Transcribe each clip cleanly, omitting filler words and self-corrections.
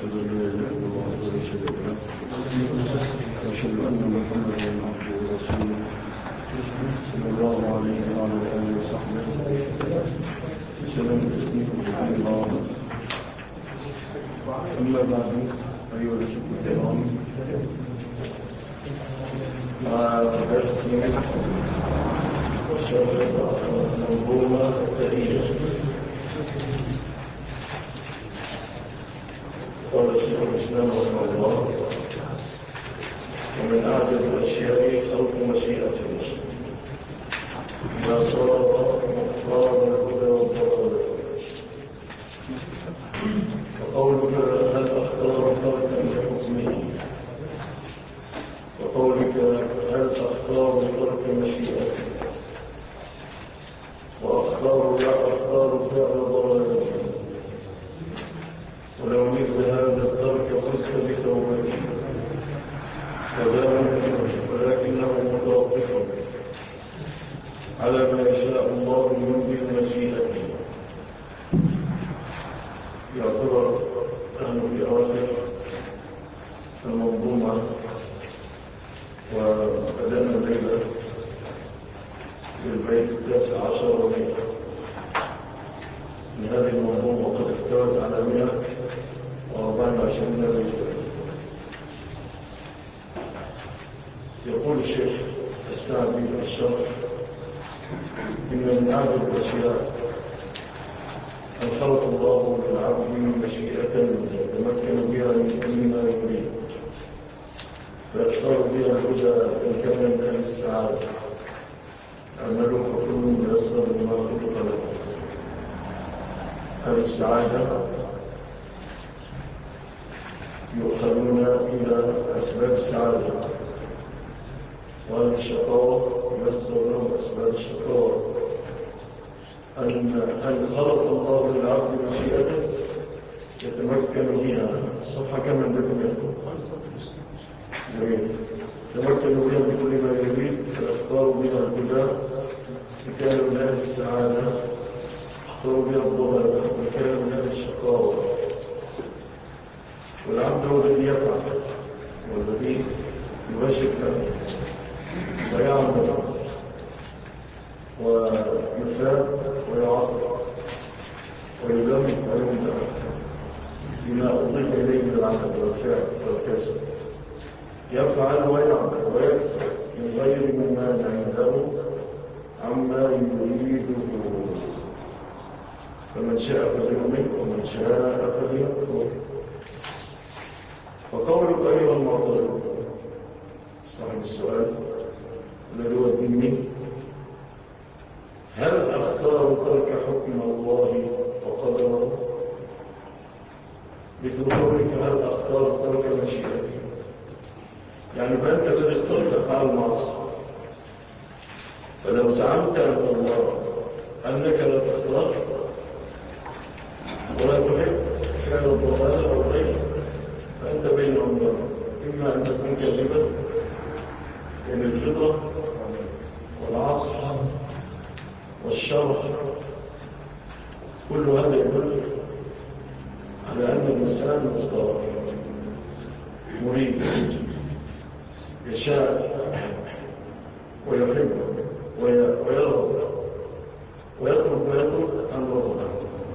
أشهد أن لا إله إلا الله وحده لا شريك له وأشهد أن محمدا عبده ورسوله صلى الله عليه وعلى آله وصحبه وسلم تسليما كثيرا. أما بعد أيها الأخوة الكرام، مع درس شرح منظومة التاريخ. قال شيخ الإسلام رحمه الله: ومن أعجب الأشياء خلق مشيئة ما صار مختار الهدى والضلال. وقولك هل أختار تركا لحكمه، وقولك هل أختار ترك مشيئته، وأختار لا أختار فعل ضلال. ولو مثل هذا الترك فزت بتوبته، ولكنه متوقف على ما يشاء الله من مشيئته. يعتبر نحن في أواخر المنظومة، وبدأنا الليلة بالبيت 19 من هذه المنظومة، وقد احتوت على 124 بيتا. يقول الشيخ السعدي في الشرح: إن من أعجب الأشياء أن خلق الله للعبد مشيئة يتمكن بها مما يريد، فيختار بها الهدى إن كان من أهل السعادة. أعملوا فكل ميسر لما خلق له. أهل السعادة يؤخذون إلى أسباب السعادة، وأهل الشقاوة يسر لهم أسباب الشقاوة. أن خلق الله للعبد مشيئته يتمكن بها. الصفحة كما لكم يتمكن بها بكل ما يريد، فيختار بها الهدى بكان من أهل السعادة، يختار بها الضلال بكان من أهل الشقاوة. والعبد هو الذي يفعل والذي يباشر ويعمل ويثاب ويعاقب ويلم ويمنع بما أضيف إليه من العمل والفعل والكسب. يفعل ويعمل ويكسب من غير ممانع له عما يريده. فمن شاء فليؤمن ومن شاء فليكفر. وقولك أيها المعترض صاحب السؤال الذي هو الديني: هل أختار ترك حكم الله وقدره؟ مثل قولك هل أختار ترك مشيئتي، يعني فأنت الذي اخترت فعل المعصية. فلو زعمت أن الله أنك لا تختار ولا تحب فعل الضلال أو الغير، فأنت بين أمرين: إما أن تكون كاذبا بين الفطرة والعصر والشرع. كل هذا يدل على أن الإنسان مختار مريد، يشاء ويحب ويرغب ويطلب ويطلب عن ربه.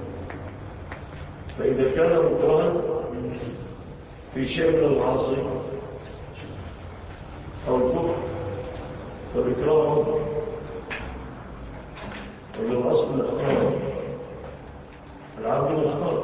فإذا كان مكرها في شيء من المعاصي أو الكفر فالإكراه عذر، والأصل الاختيار. العبد مختار،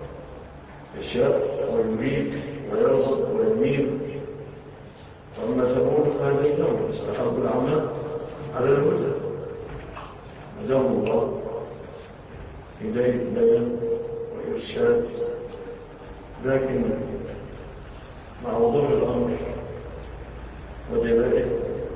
يشاء ويريد ويرغب ويميل. وأما ثمود فهذا النوم استحب العمل على الهدى، مدام الله هداية بيان وإرشاد. لكن مع وضوح الأمر وجلائه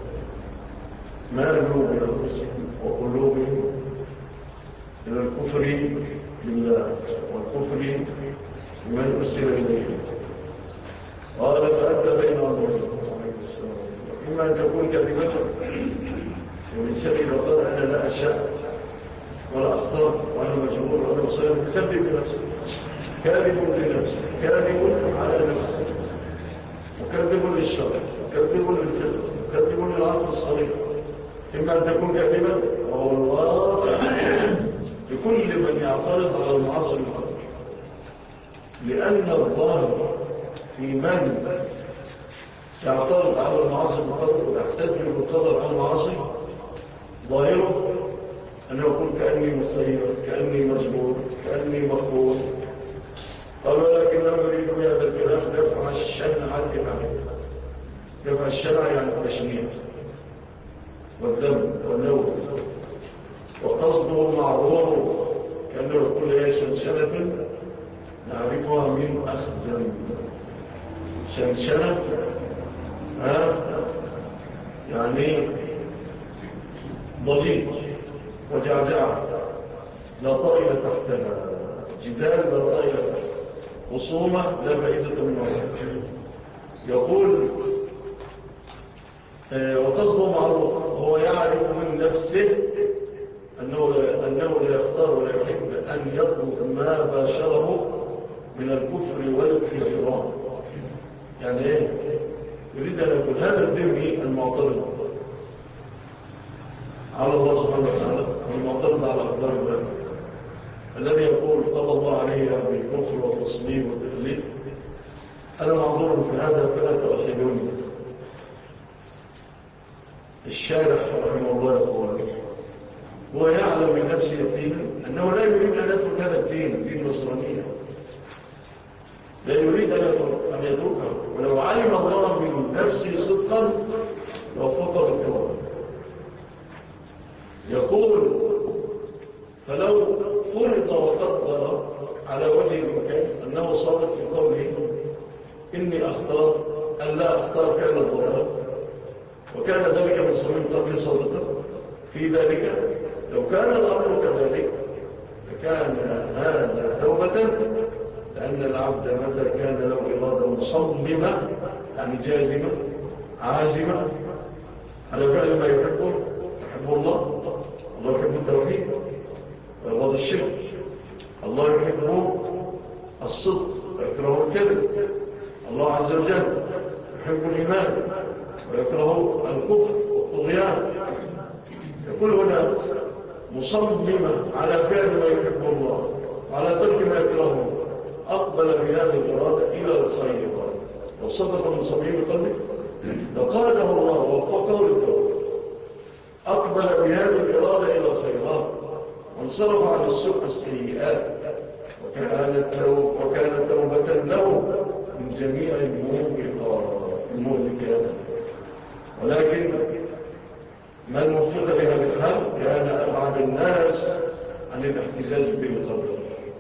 مالوا بأنفسهم وقلوبهم إلى الكفر بالله والكفر بمن أرسل إليه. قال فأنت بين أمرين: إما أن تكون كذبة، والإنسان إذا قال أنا لا أشاء ولا أختار وأنا مجبور وأنا مصير، كذب بنفسه، كاذب لنفسه، كاذب للشرع، يكذبون للفطر، يكذبون للعقل الصريح. إما أن تكون كاذبا وهو الواقع لكل من يعترض على المعاصي المقدر، لأن الظاهر في من يعترض على المعاصي المقدر ويحتج بالقدر على المعاصي ظاهره أنه يقول كأني مسير، كأني مجبور، كأني مفقود. قال ولكنه يريد بهذا الكلام دفع الشنع عن الإمام. دفع الشنع يعني التشنيع والدم والنوم، وقصده معروف كأنه يقول هي شنشنة نعرفها من أخزن. شنشنة يعني ضجيج وجعجعة لا طائل تحتها، جدال لا طائل تحتها، خصومة لا فائدة منها. يقول وقصده معروف، هو يعرف من نفسه أنه لا يختار ولا يحب أن يطلق ما باشره من الكفر والكفران. يعني ايه؟ يريد أن يقول هذا الذمي المعترض على الله سبحانه وتعالى والمعترض على أقدار الله الذي يقول قضى الله عليه بالكفر والتصميم والتكليف، أنا معذور في هذا فلا تؤاخذوني. الشارح رحمه الله يقول هو يعلم من نفسه يقينا أنه لا يريد أن يترك هذا الدين، دين النصرانية، لا يريد أن يتركه، ولو علم الله من نفسه صدقا لوفقه بالتوبة. يقول فلو فرض وقدر على وجه الإمكان أنه صادق في قوله إني أختار أن لا أختار فعل الضلال، وكان ذلك من صميم قبل صادقا في ذلك، لو كان الأمر كذلك فكان هذا توبة، لأن العبد متى كان له إرادة مصممة يعني جازمة عازمة على فعل ما يحبه الله يحب التوحيد ويبغض الشرك، الله يحب الصدق ويكره الكذب، الله عز وجل يحب الإيمان ويكره الكفر والطغيان. يقول هنا مصممة على فعل ما يحبه الله وعلى ترك ما يكرهه، أقبل بهذه الإرادة إلى الخير. لو صدق من صميم قلبه لقاده الله ووفقه للتوبة، أقبل بهذه الإرادة إلى الخيرات وانصرف عن السيئات، وكانت توبة له من جميع المهلكات. ولكن من وفق لهذا الحال كان أبعد الناس عن الاحتجاج بالقدر.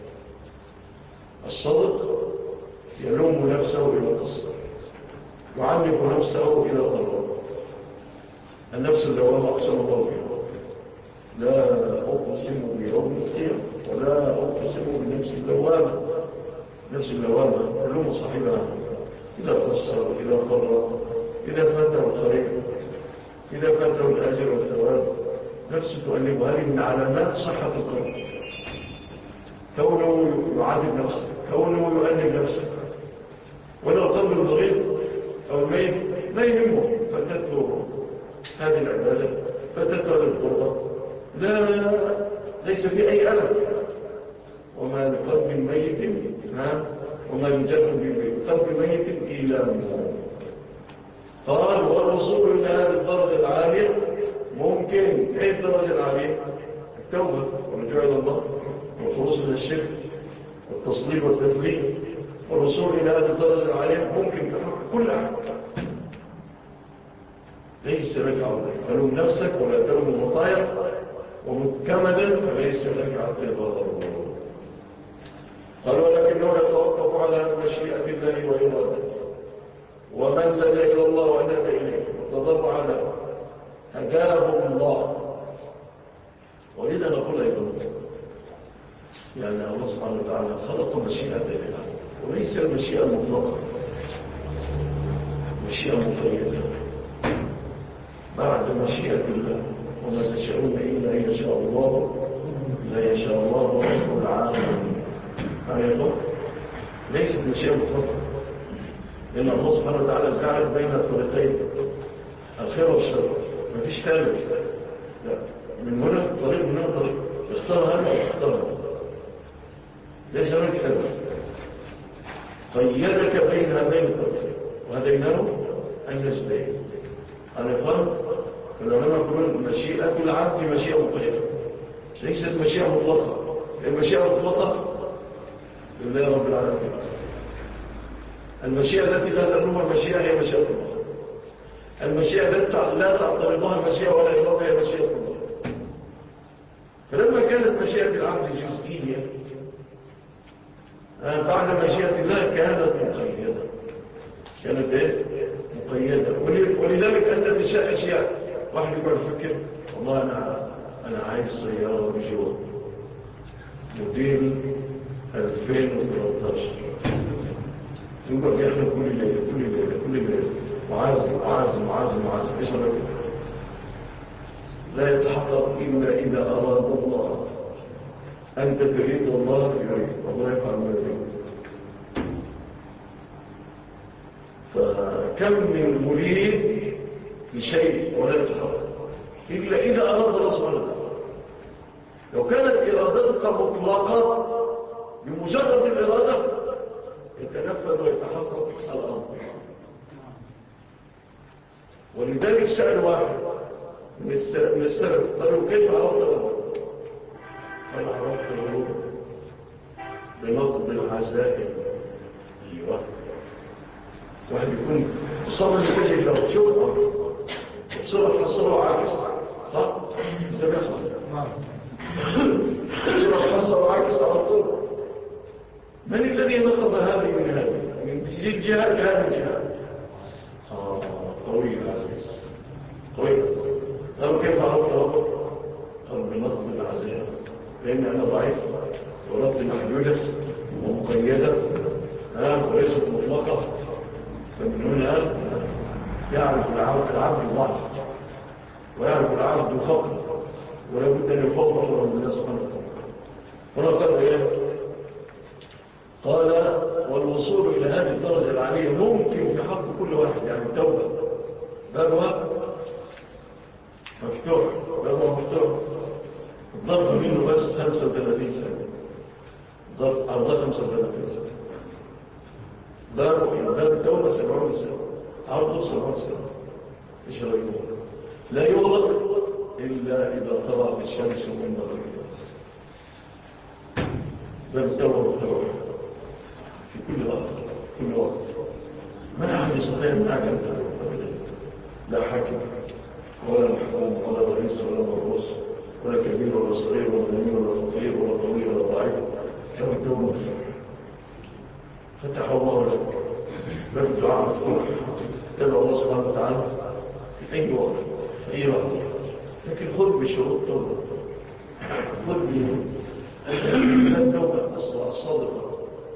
الصدق يلوم نفسه إلى القصر، يعنف نفسه إلى الضرر. النفس اللوامة أقسم الله بها، لا أقسم بيوم القيامة ولا أقسم بنفس اللوامة. نفس اللوامة يلوم صاحبها إذا قصر، إذا قرر، إذا فاته الخير، إذا فاته الأجر والثواب. نفس تؤلم. هذه من علامات صحة القلب، كونه يعاتب نفسه، كونه يؤلم نفسه. ولو القلب المريض أو الميت لا يهمه، فتته هذه العبادة، فتته هذه القربة، ليس في أي ألم. وما لقلب ميت وما يجب بقلب ميت إلا منه. قال والوصول إلى هذه الدرجة العالية ممكن. أي الدرجة العالية؟ التوبة والرجوع إلى الله والخلوص من الشرك والتصليب والتثليث. والوصول إلى هذه الدرجة العالية ممكن في حق كل أحد. ليس لك عودة، فلوم نفسك ولا تلوم المطايا، ومكمدا فليس لك عودة. قال ولكنه يتوقف على مشيئة الله وإرادته، ومن لجأ إلى الله وأناب إليه وتضرع له هداه الله. ولذا نقول أيضا يعني الله سبحانه وتعالى خلق مشيئة الله، وليس المشيئة المطلقة، مشيئة مقيدة بعد مشيئة الله. وما تشاءون إلا أن يشاء الله، لا يشاء الله رب العالمين. أيضا ليست مشيئة مطلقة، لأن الله سبحانه وتعالى جعل بين الطريقين الخير والشر، مفيش ثالث. لا، من هنا طريق من هنا طريق، اختار هذا واختار هذا، ليس هناك ثالث. قيدك بين هذين الطريقين وهديناه النجدين. أنا فهم العلماء يقولون مشيئة العبد مشيئة مقيدة، ليست مشيئة مطلقة. المشيئة المطلقة لله رب العالمين. المشيئة التي لا تنوم المشيئة هي مشيئة الله. المشيئة التي لا تعترضها المشيئة ولا إرادة هي مشيئة الله. فلما كانت مشيئة العبد جزئية بعد مشيئة الله كانت مقيدة. كانت ايه؟ مقيدة. ولذلك أنت تشاء أشياء. واحد يقول فكر والله أنا عايز سيارة بجو موديل 2013. يقول يا أخي كل ليلة معازم. إيش رأيك؟ لا يتحقق إلا إذا أراد الله. أنت تريد الله يريد، الله يفعل ما يريد. فكم من مريد لشيء ولا يتحقق إلا إذا أراد الله سبحانه وتعالى. لو كانت إرادتك مطلقة بمجرد الإرادة يتنفذ ويتحقق الأمر. ولذلك سأل واحد من السلف قالوا كيف عرفت الأمر؟ قال عرفت الأمر بنقض العزائم. أيوة، واحد يكون صبر لتجد له شوف صبر حصله عاكس، صح؟ ده بيحصل. صبر حصله عاكس على طول. من الذي نقض هذه من هذه؟ من الجهاد لهذه الجهاد. قوي العزيز، قوي العزيز. قالوا كيف عرفت ربك؟ قالوا بنقض العزائم، لأن أنا ضعيف وربطي محدودة ومقيدة وليست مطلقة. فمن هنا يعرف العبد ضعف ويعرف العبد فقر، ولا بد أن يفوق رب الله سبحانه وتعالى. هنا قال إيه؟ قال والوصول إلى هذه الدرجة العالية ممكن في حق كل واحد. يعني التوبة بابها مفتوح، الضرب منه بس 35 سنة، ضرب عرضها 35 سنة، باب التوبة 70 سنة، عرضه 70 سنة. إيش رأيكم؟ لا يغلق إلا إذا طلع في الشمس من مغربها. باب التوبة مفتوح في كل وقت. ما أحد يستطيع أن يعلم لا حاكم ولا محكوم ولا رئيس ولا مرؤوس ولا كبير ولا صغير ولا غني ولا فقير ولا طويل ولا ضعيف. كما التوبة مفتوح. فتح الله لك باب الدعاء مفتوح. تدعو الله سبحانه وتعالى في أي وقت في أي وقت، لكن خذ بشروط توبة. خذ بالتوبة الصادقة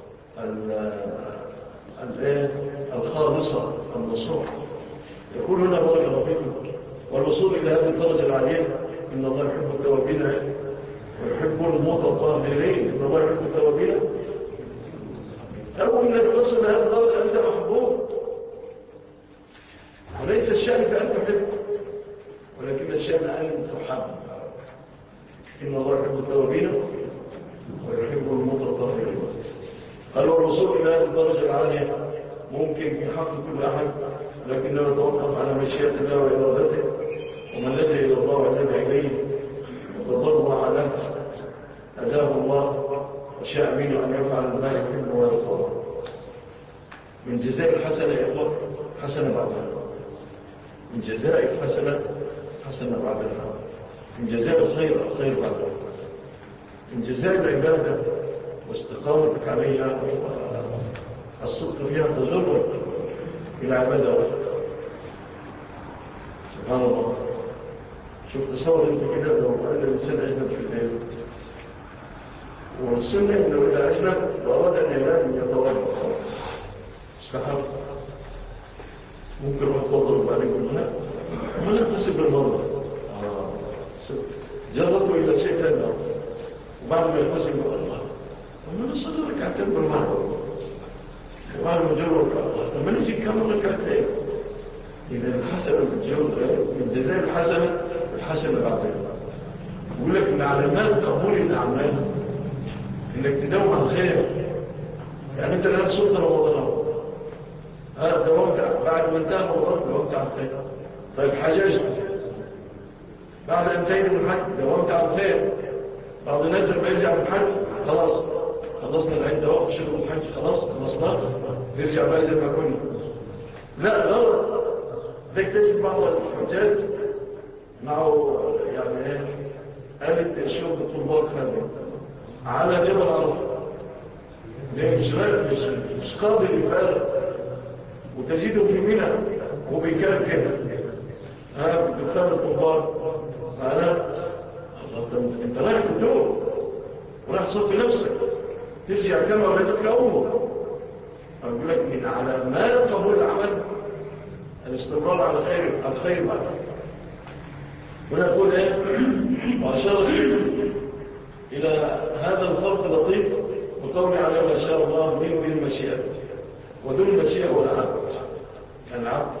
الخالصة النصوح. يقول هنا بارك الله فيكم والوصول إلى هذه الدرجة العالية إن الله يحب التوابين ويحب المتطهرين. إن الله يحب التوابين. أول ما تصل إلى هذه الدرجة أنت محبوب، وليس الشأن بأن تحب، ولكن الشأن أن تحب. إن الله يحب التوابين ويحب المتطهرين. قال والوصول إلى هذه الدرجة العالية ممكن في حق كل أحد، لكنه يتوقف على مشيئة الله وإرادته، ومن لجأ إلى الله ولجأ إليه وتضرع له أداه الله وشاء منه أن يفعل ما يحب ويرضى. من جزاء الحسنة يطلق حسنة بعدها، من جزاء الحسنة حسنة بعدها، من جزاء الخير بعدها، من جزاء العبادة واستقامتك عليها الصدق فيها تجرب إلى عبادة. سبحان الله. شوف تصور انت كده لو أن الإنسان أجنب في الليل، والسنة إنه إذا أجنب وأراد أن ينام يتوضأ استحب، ممكن روح تضرب عليه بالله وما نغتسل بالمرة. جربوا إلى شيء ثاني، وبعد ما يغتسل بالله وما نصلي ركعتين بالمرة، وبعد ما جربوا الله طب ما نجي نكمل ركعتين. إذا الحسنة من جزاء الحسنة بعدين. يقول لك من علامات قبول الأعمال إنك تداوم على الخير. يعني أنت الآن صرت رمضان، دومت بعد ما انتهى رمضان دومت على الخير. طيب حججت بعد أن انتهيت من الحج دومت على الخير. بعد الناس لما يرجع من الحج خلاص خلصنا العدة وقت شغل الحج خلاص خلصنا نرجع بقى زي ما كنا. لا غلط. تكتشف بعض الحجاج معه يعني ايه قالت شغل الطلبات خلال على جبل عرفة. ليه مش قابل يفارق وتجده في منى وبيكاد كده بدخان الطلبات. أنا انت رايح تدور وراح تصفي نفسك ترجع كما ولدتك أمه. أقول لك من علامات قبول العمل الاستمرار على الخير معك. ونقول ايه وأشار إلى هذا الفرق اللطيف وقول على ما شاء الله من بالمشيئة ودون المشيئة والعبد. العبد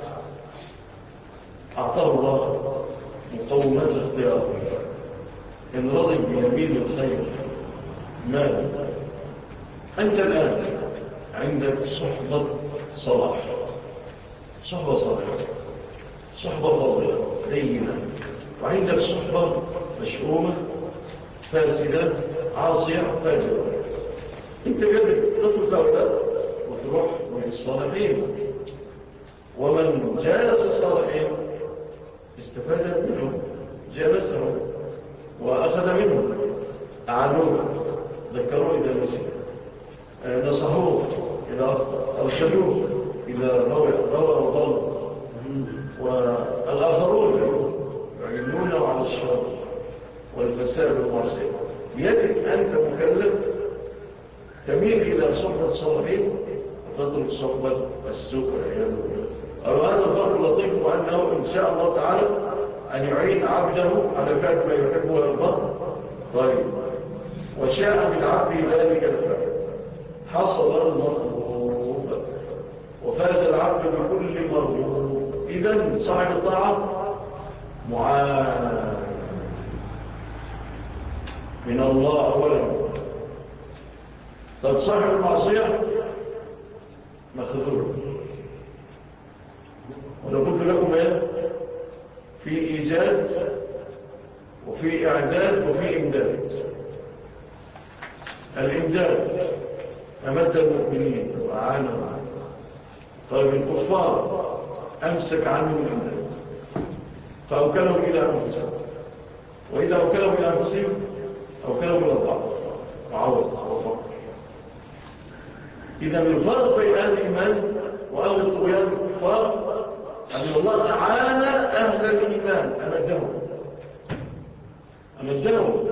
أعطاه الله مقومات الاختيار إن رضي بيمين الخير ماذا أنت الآن عندك صحبة صلاح، صحبة صالحة، صحبة فاضلة دينة، وعندك صحبة مشؤومة فاسدة عاصية فاجرة. انت قادر تطلق هؤلاء وتروح للصالحين. ومن جالس الصالحين استفاد منهم، جالسهم وأخذ منهم، أعانوه، ذكروه إذا نسي، نصحوه إذا أخطأ، أرشدوه إذا روى وضل. والآخرون يعينونه على الشر والفساد والمعصية. بيدك أنت مكلف تميل إلى صحبة الصالحين وتترك صحبة السوء والعياذ بالله. أو هذا الفرق اللطيف وأنه إن شاء الله تعالى أن يعين عبده على فعل ما يحب ويرضى. طيب وشاء من عبده ذلك الفعل حصل المطلوب وفاز العبد بكل مرغوب. إذن صاحب الطاعة معان من الله أولا. طب صاحب المعصية مخذول. ولو قلت لكم ايه في إيجاد وفي إعداد وفي إمداد. الإمداد أمد المؤمنين وأعانهم. طيب الكفار أمسك عنهم الإمداد فأوكلهم إلى أنفسهم، وإذا أوكلهم إلى أنفسهم أوكلهم إلى الضعف وعوض وفقر. إذا الفرق بين أهل الإيمان وأهل الطغيان الكفار أن الله أعان أهل الإيمان أمدهم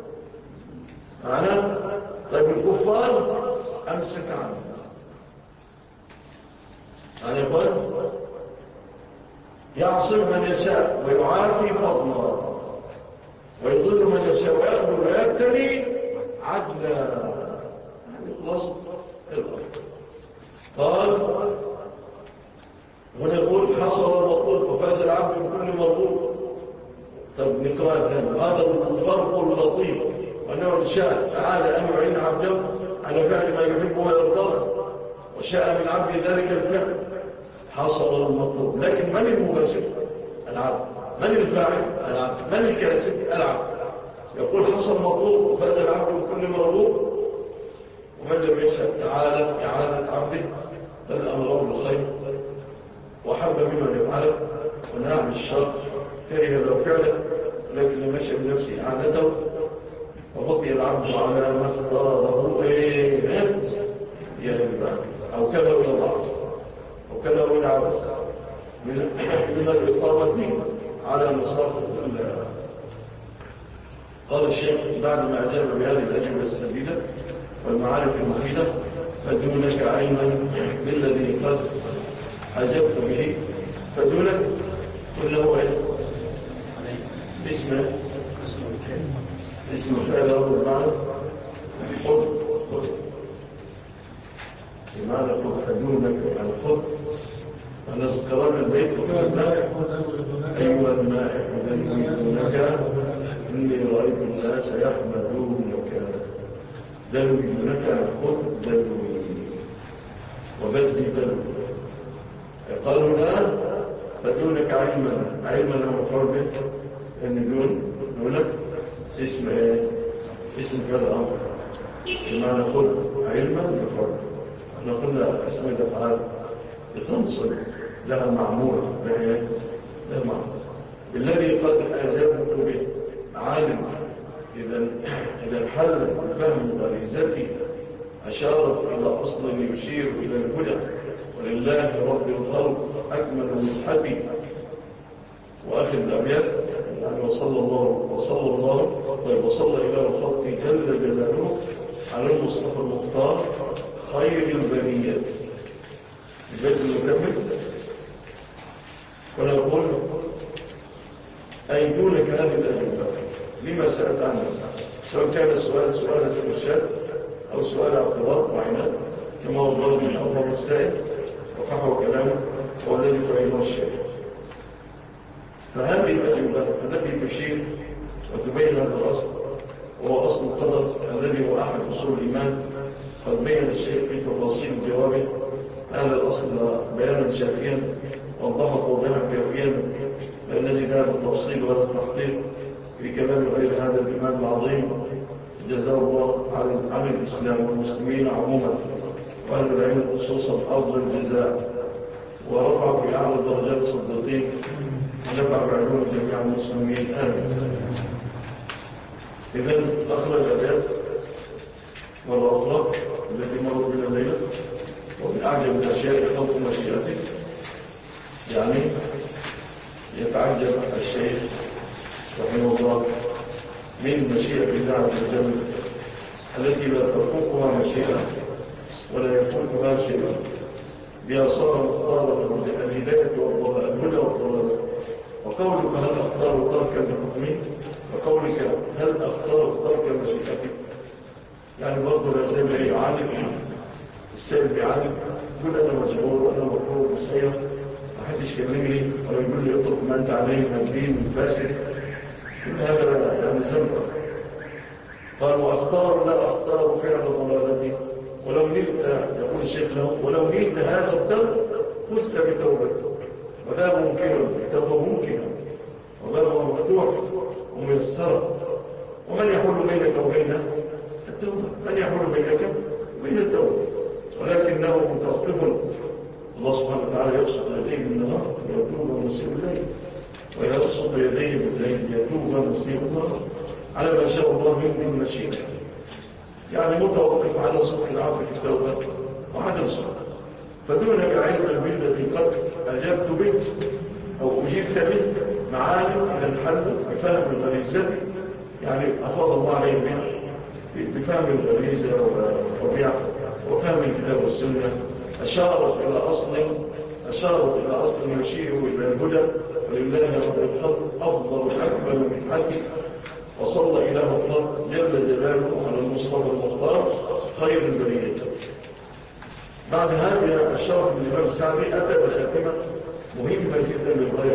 معنا. طيب الكفار أمسك عنه أنا يقول يعصم من يشاء ويعافي فضلا ويضل من يشاء ويأخذ ويبتلي عدلا. خلاص الأرض قال ونقول حصل المطلوب وفاز العبد بكل مرغوب. طب نقرأ الثاني. هذا الفرق اللطيف وأنه شاء تعالى أن يعين عبده على فعل ما يحبه ويرضاه وشاء من عبد ذلك الفعل حصل المطلوب. لكن من المباشر؟ العبد. من الفاعل؟ العبد. من الكاسب؟ العبد. يقول حصل المطلوب وفاز العبد بكل مرغوب. ومن لم يشاء تعالى إعانة عبده بل أمره بالخير وحب ممن يفعله ونهى عن الشر كره لو فعله لكن لم يشاء بنفسه إعانته وبقي العبد على ما اختاره أو كله إلى ضعف أو كله إلى عبس من الإقامة على مصاف الله. قال الشيخ بعد ما أجاب بهذه الأجوبة السديدة والمعارف المفيدة فدونك علما بالذي قد أجبت به فدونك كل هو اسم الفعل رب المعنى خذ بمعنى خذ فدونك عن خذ نذكرنا البيت وقلنا أيها المائح دلوينك إني رأيت الناس يحمدونك دلوينك خذ دلوي وبدي دلوي. قالوا الآن بدونك علما مفعول به أن دونك اسم اسم كذا أمر بمعنى خذ علما مفعول. احنا قلنا اسم الأفعال بتنصب لها معمول لها معمول الذي قد أجابت به عالم. إذا الحل الفهم غريزتي أشارت إلى أصل يشير إلى الهدى ولله رب الخلق أكمل مصحبي. وآخر الأبيات يعني وصلى إلى الخلق جل جلاله على المصطفى المختار خير البرية. البيت المكمل ونقول أي دونك هذه الأجوبة لما سألت عنه، سواء كان السؤال سؤال استرشاد أو سؤال اعتراض وعناد كما هو الضرب من أول السائل وفحوى كلامه هو الذي تعينه الشيء. فهذه الأجوبة التي تشير وتبين هذا الأصل وهو أصل القدر الذي هو أحد أصول الإيمان. قد بين الشيء في تفاصيل جوابه هذا الأصل بيانا شافيا وضحت توضيحا كافيا الذي ذهب التفصيل ولا التحقيق في كلام غير هذا الإمام العظيم جزاه الله عن الإسلام والمسلمين عموما وأهل العلم خصوصا أفضل الجزاء ورفع في أعلى درجات الصديقين ونفع بعلوم جميع المسلمين آمين. إذن أخرج الأبيات والأخرى التي مروا بنا الليلة ومن أعجب الأشياء خلق مشيئته. يعني يتعجب الشيخ رحمه الله من مشيئة الله عز وجل التي لا تفوقها مشيئة ولا يفوقها شيء بها صار مختارا الهداية والهدى والضلال. وقولك هل أختار ترك بحكمه وقولك هل أختار ترك مشيئتك يعني برضو لا زال يعالج السائل بيعالج يقول أنا مجبور وأنا مطلوب مسير ما حدش يكلمني ولا يقول لي اطلق ما أنت عليه من الدين من فاسد. كل هذا يعني زمر. قال وأختار لا أختار فعل ضلالتي ولو نلت يقول الشيخ له ولو نلت هذا الدم فزت بتوبته. وذا ممكن التوبة ممكنة وبابها مفتوح وميسرة. ومن يحول بينك وبين التوبة؟ من يحول بينك وبين التوبة؟ ولكنه متوقف. الله سبحانه وتعالى يبسط يديه بالنهار ويتوب مسيء الليل ويبسط يديه بالليل يتوب مسيء النهار على ما شاء الله من مشيئة. يعني متوقف على صدق العفو في التوبة وعدم صدق. فدونك علما بالذي قد أجبت به أو أجبت به معالم إلى الحل بفهم الغريزة. يعني أفضل الله عليه بفهم الغريزة والطبيعة وفهم الكتاب والسنة. أشارت إلى أصل يشير إلى الهدى ولله رب الخلق أفضل أكبر من حكي. وصلى إله الخلق جل جلاله على المصطفى المختار خير البرية. بعد هذا الشرح من الإمام السعدي أتى بخاتمة مهمة جدا للغاية.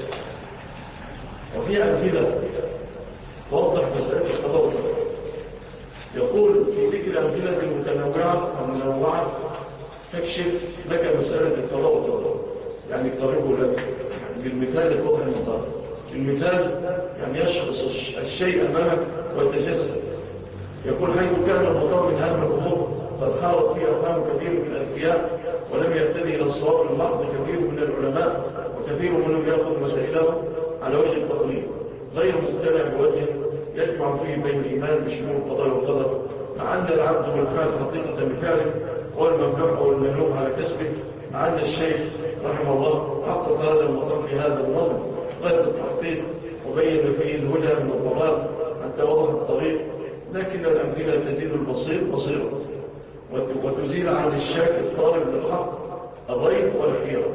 وفي أمثلة توضح مسألة القضاء. يقول في ذكر أمثلة المنوعة تكشف لك مسألة القضاء يعني يقربه لك بالمثال يتوضح المطار. المثال يعني يشخص الشيء أمامك ويتجسد. يقول حيث كان المطار من أهم الأمور قد حارت فيها أفهام كثير من الأنبياء ولم يهتدي إلى الصواب المحض كثير من العلماء وكثير منهم يأخذ مسائله على وجه التقليد غير مقتنع بوجه يجمع فيه بين الإيمان بشمول القضاء والقدر مع أن العبد والفعل حقيقة بفعله والممنوع والملوم على كسبه. مع أن الشيخ رحمه الله حقق هذا المقام في هذا النظم غير التحقيق وبين فيه الهدى من الضلال حتى وضح الطريق. لكن الأمثلة تزيد البصير بصيرا وتزيل عن الشاك الطالب للحق الريب والحيرة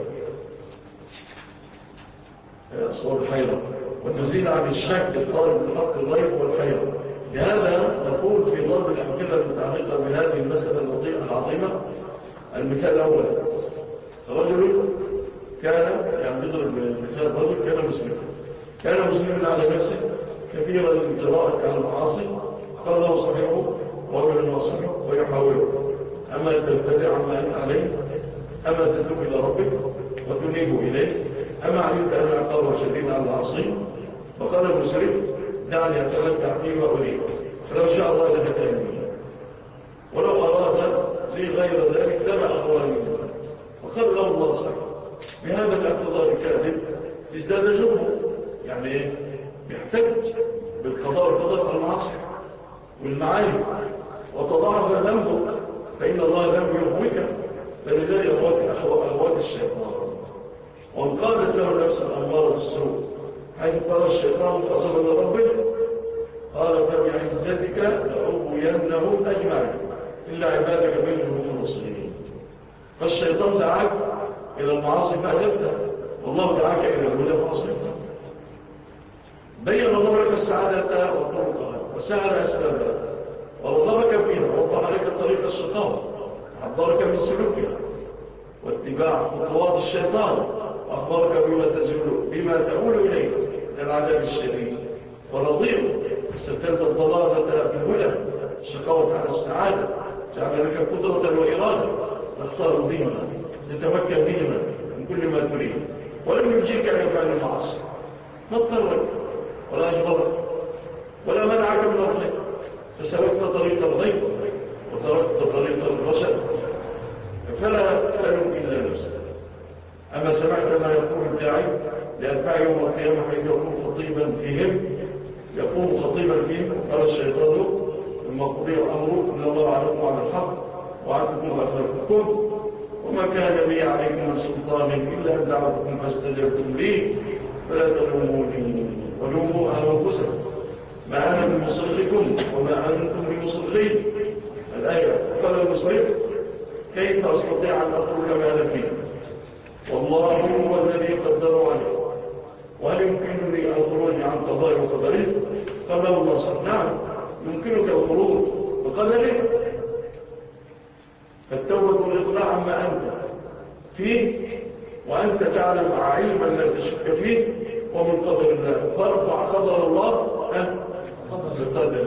صور الحيرة وتزيل عن الشاك الطالب للحق الريب والحيرة. لهذا نقول في ضرب الأمثلة المتعلقة بهذه المسألة العظيمة. المثال الأول رجل كان يعني يضرب مثال رجل كان مسلما، كان مسلما على نفسه كثيرا الجراءة على المعاصي، قال له صحيحه وهو يناصحه ويحاوله، أما تبتدع عما أنت عليه، أما تتوب إلى ربك وتنيب إليه، أما علمت أن عقابه شديد على العاصي. فقال المسرف دعني أتمتع فيما أريد، فلو شاء الله لهداني، ولو أراد لي غير ذلك لما أخبر منه. وقال له الله صحيح بهذا الاعتذار الكاذب ازداد جرمه، يعني ايه؟ يحتج بالقضاء والقدر على المعاصي والمعايب وتضاعف ذنبه، فإن الله لم يغوك، فلذلك أخوات الشيطان. وان قالت له نفس الأمارة بالسوء حيث قال الشيطان غضبا لربه، قال فبعزتك لأغوينهم أجمعين إلا عبادك منهم المخلصين. فالشيطان دعاك إلى المعاصي فأجبته، والله دعاك إلى الهدى فأصبحت. بين الله لك السعادة وطرقها وسهل أسبابها ورغبك فيها ووضح لك طريق الشيطان، حذرك من سلوكها واتباع خطوات الشيطان، وأخبرك بما تؤول إليه من العذاب الشديد، ورضيه استبدلت الضلالة بالهدى، الشقاوة على السعادة، جعل لك قدرة وإرادة تختار بهما تتمكن بهما من كل ما تريد، ولم يجيك عن فعل المعاصي، ما اضطرك ولا أجبرك ولا منعك من الخير، فسلكت طريق الغيب وتركت طريق الرشد، فلا تلوم إلا نفسك. أما سمعت ما يقول الداعي لأتباع يوم القيامة حيث يكون خطيبا فيهم، يقوم خطيبا فيهم، قال الشيطان لما قضي الأمر إن الله عليكم على الحق وعدكم أخلقكم، وما كان لي عليكم من سلطان إلا أن دعوتكم فاستجبتم لي، فلا تلوموني ولوموا أنفسكم، ما أنا بمصرخكم وما أنتم بمصرخي. الآية. قال المصرخ كيف أستطيع أن أترك ما أنا فيه والله هو الذي قدر عليه، وهل يمكنني الخروج عن قضاء وقدره؟ قال له الله نعم يمكنك الخروج بقدره، فالتوبة والإقلاع عما أنت فيه وأنت تعلم علما لا تشك فيه ومن قدر الله، فارفع قدر الله بقدر.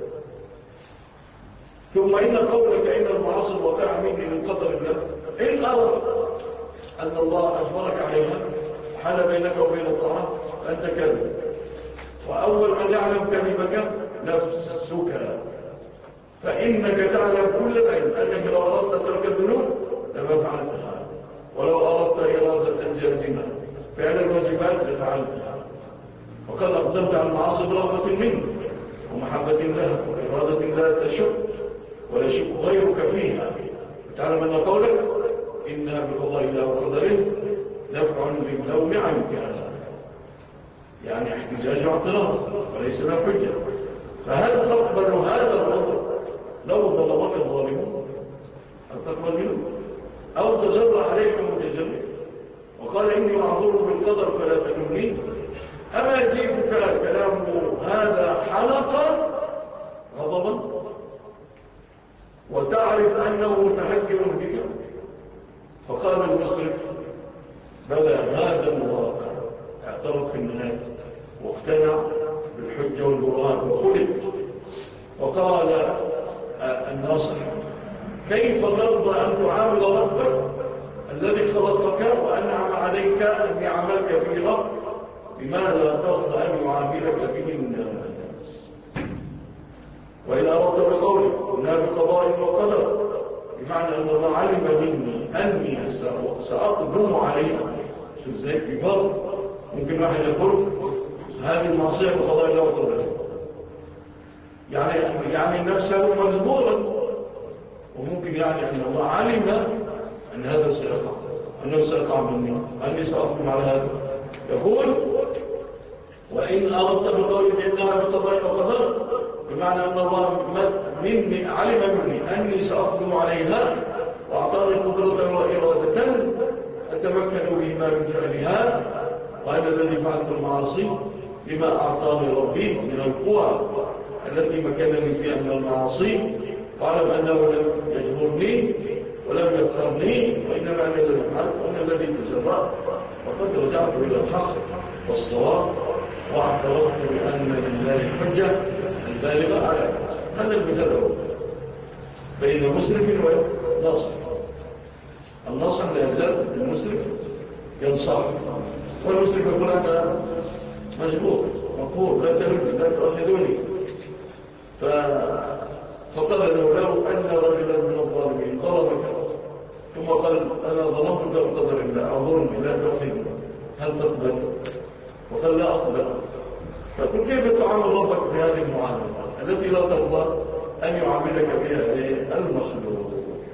ثم إن قولك إن المعاصي وقع مني من قدر الله، إن أردت أن الله أجبرك عليها حال بينك وبين الطاعة فأنت كذب، وأول من يعلم كذبك نفسك، فإنك تعلم كل العلم أنك لو أردت ترك الذنوب لما فعلتها، ولو أردت إرادة جازمة فعل الواجبات لفعلتها، وقد أقدمت على المعاصي برغبة منك ومحبة لها وإرادة لا تشك ولا يشك غيرك فيها، تعلم أن قولك إنها بقضاء الله وقدره دفع للوم عنك، يعني احتجاج واعتراض وليس له حجة. فهل تقبل هذا الغضب لو ظلمك الظالمون؟ هل تقبل منه؟ أو تجرى عليك المتجرد وقال إني معذور بالقدر فلا تلومني؟ أما يجيبك كلامه هذا حلقا غضبا وتعرف أنه متهجر بك؟ فقال المصرف بلى هذا الواقع، اعترف في النهاية واقتنع بالحجة والبرهان وخلق. وقال الناصح كيف ترضى أن تعامل ربك الذي خلقك وأنعم عليك النعمة الكبيرة بما لا ترضى أن يعاملك به الناس؟ وإن أردت بقولك إنها بقضاء وقدر، بمعنى أن الله علم مني أني سأقدم عليها. شوف ازاي في فرق، ممكن واحد يقول هذه المعصية بقضاء الله وقدره، يعني نفسه مجبورا، وممكن يعني أن الله علم أن هذا سيقع، أنه سيقع مني، أني سأقدم على هذا. يقول وإن أردت بقولك إنها بقضاء وقدر، بمعنى أن الله مني علم مني أني سأقدم عليها وأعطاني قدرة وإرادة أتمكن بما من فعلها، وأنا الذي فعلت المعاصي بما أعطاني ربي من القوى التي مكنني فيها من المعاصي، واعلم أنه لم يجبرني ولم يقهرني، وإنما أنا الذي فعلت وأنا الذي تجرأت وقد رجعت إلى الحق والصواب واعترفت بأن لله الحجة البالغة على هذا المثال هو بين مسلم وناصح. الناصح لا يزال المسلم ينصح، والمسلم يقول أنا مجبور مقهور لا تردني لا تؤخذوني. فقال له لو أن رجلا من الظالمين ظلمك ثم قال أنا ظلمتك بقدر الله أو ظلمي لا تؤخذني، هل تقبل؟ وقال لا أقبل. فقل كيف تعامل ربك بهذه المعاملة التي لا ترضى أن يعاملك بها المخلوق؟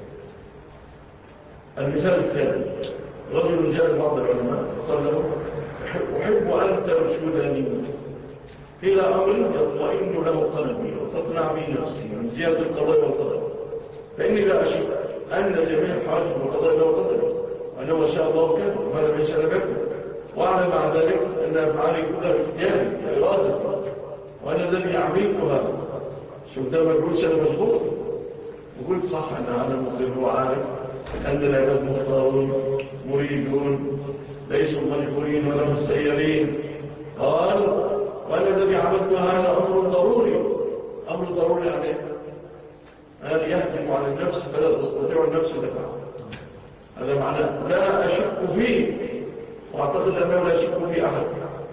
المثال الثاني، رجل جاء بعض العلماء فقال له أحب أن ترشدني إلى أمر يطمئن له قلبي وتقنع به نفسي من جهة القضاء والقدر، فإني لا أشك أن جميع الحوادث والقضاء له قدر، وأنه ما شاء الله كان وما لم يشاء لم يكن، وأعلم مع ذلك أن أفعالي كلها باختياري وإرادتي وأنا الذي أعملتها. شوف ده ما يقولش أنا مشغول، وقلت صح أنا مخبر وعارف أن العباد مختارون مريدون ليسوا مجبورين ولا مستيرين. قال وأنا الذي عملت هذا أمر ضروري. أمر ضروري يعني أن يهجم على النفس فلا تستطيع النفس دفعه. هذا معناه لا أشك فيه، وأعتقد أنه لا أشك فيه أحد،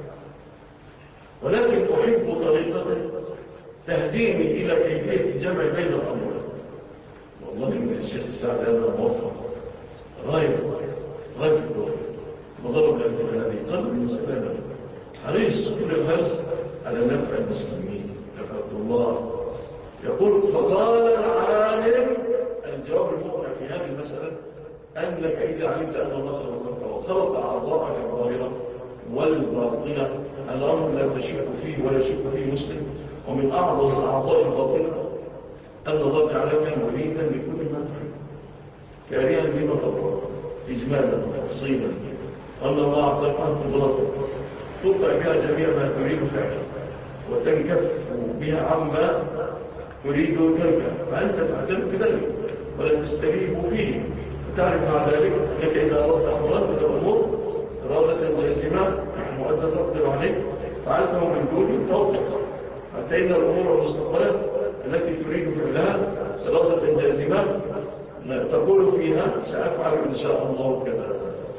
ولكن أحب طريقة تهديني إلى كيفية الجمع بين الأمرين. والله من الشيخ السعد هذا موفق غاية الدور وضرب لأنه هذه قلب المسلمين حريص كل الحرص على نفع المسلمين نفع الله. يقول فقال العالم الجواب المقنع في هذه المسألة أنك إذا علمت أن الله خلق أعضاءك الظاهرة والباطنة الأمر لا تشك فيه ولا يشك فيه مسلم، ومن أعظم الأعضاء الباطنة أن الله تعالى كان مريدا لكل ما تحب كارها لما تطلع إجمالا وتفصيلا، وأن الله أعطاك قدرته تطلع بها جميع ما تريد فعلا وتنكف بها عما تريد تركه، فأنت تعترف بذلك ولا تستريب فيه، وتعرف مع ذلك أنك إذا أردت أمرا من الأمور إرادة جازمة وأنت تقدر عليك فعلته من دون توقف، حتى إن الأمور المستقبلة التي تريد فعلها إرادة جازمة تقول فيها سأفعل إن شاء الله كذا،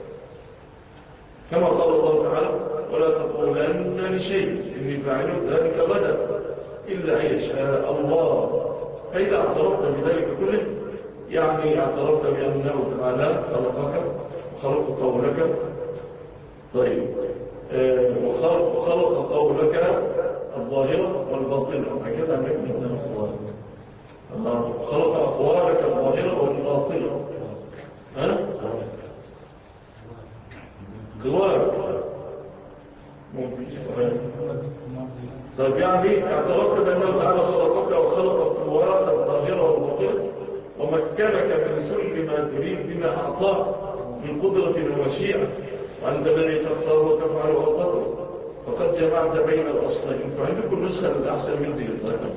كما قال الله تعالى ولا تقولن لشيء إني فاعل ذلك غدا إلا أن يشاء الله. فإذا اعترفت بذلك كله يعني اعترفت بأنه تعالى خلقك وخلق قولك، طيب وخلق قولك الظاهرة والباطنة، هكذا أنك من خلق أقوالك الظاهرة والباطنة قوالك ممكن. طيب يعني اعترفت بأنه تعالى خلقك وخلق قوالك الظاهرة والباطنة ومكنك من سل ما تريد بما أعطاك من قدرة ومشيئة، وأنت الذي تختار وتفعل وتطلب، فقد جمعت بين الأصلين. فعندكم نسخة الأحسن من دي الظاهرة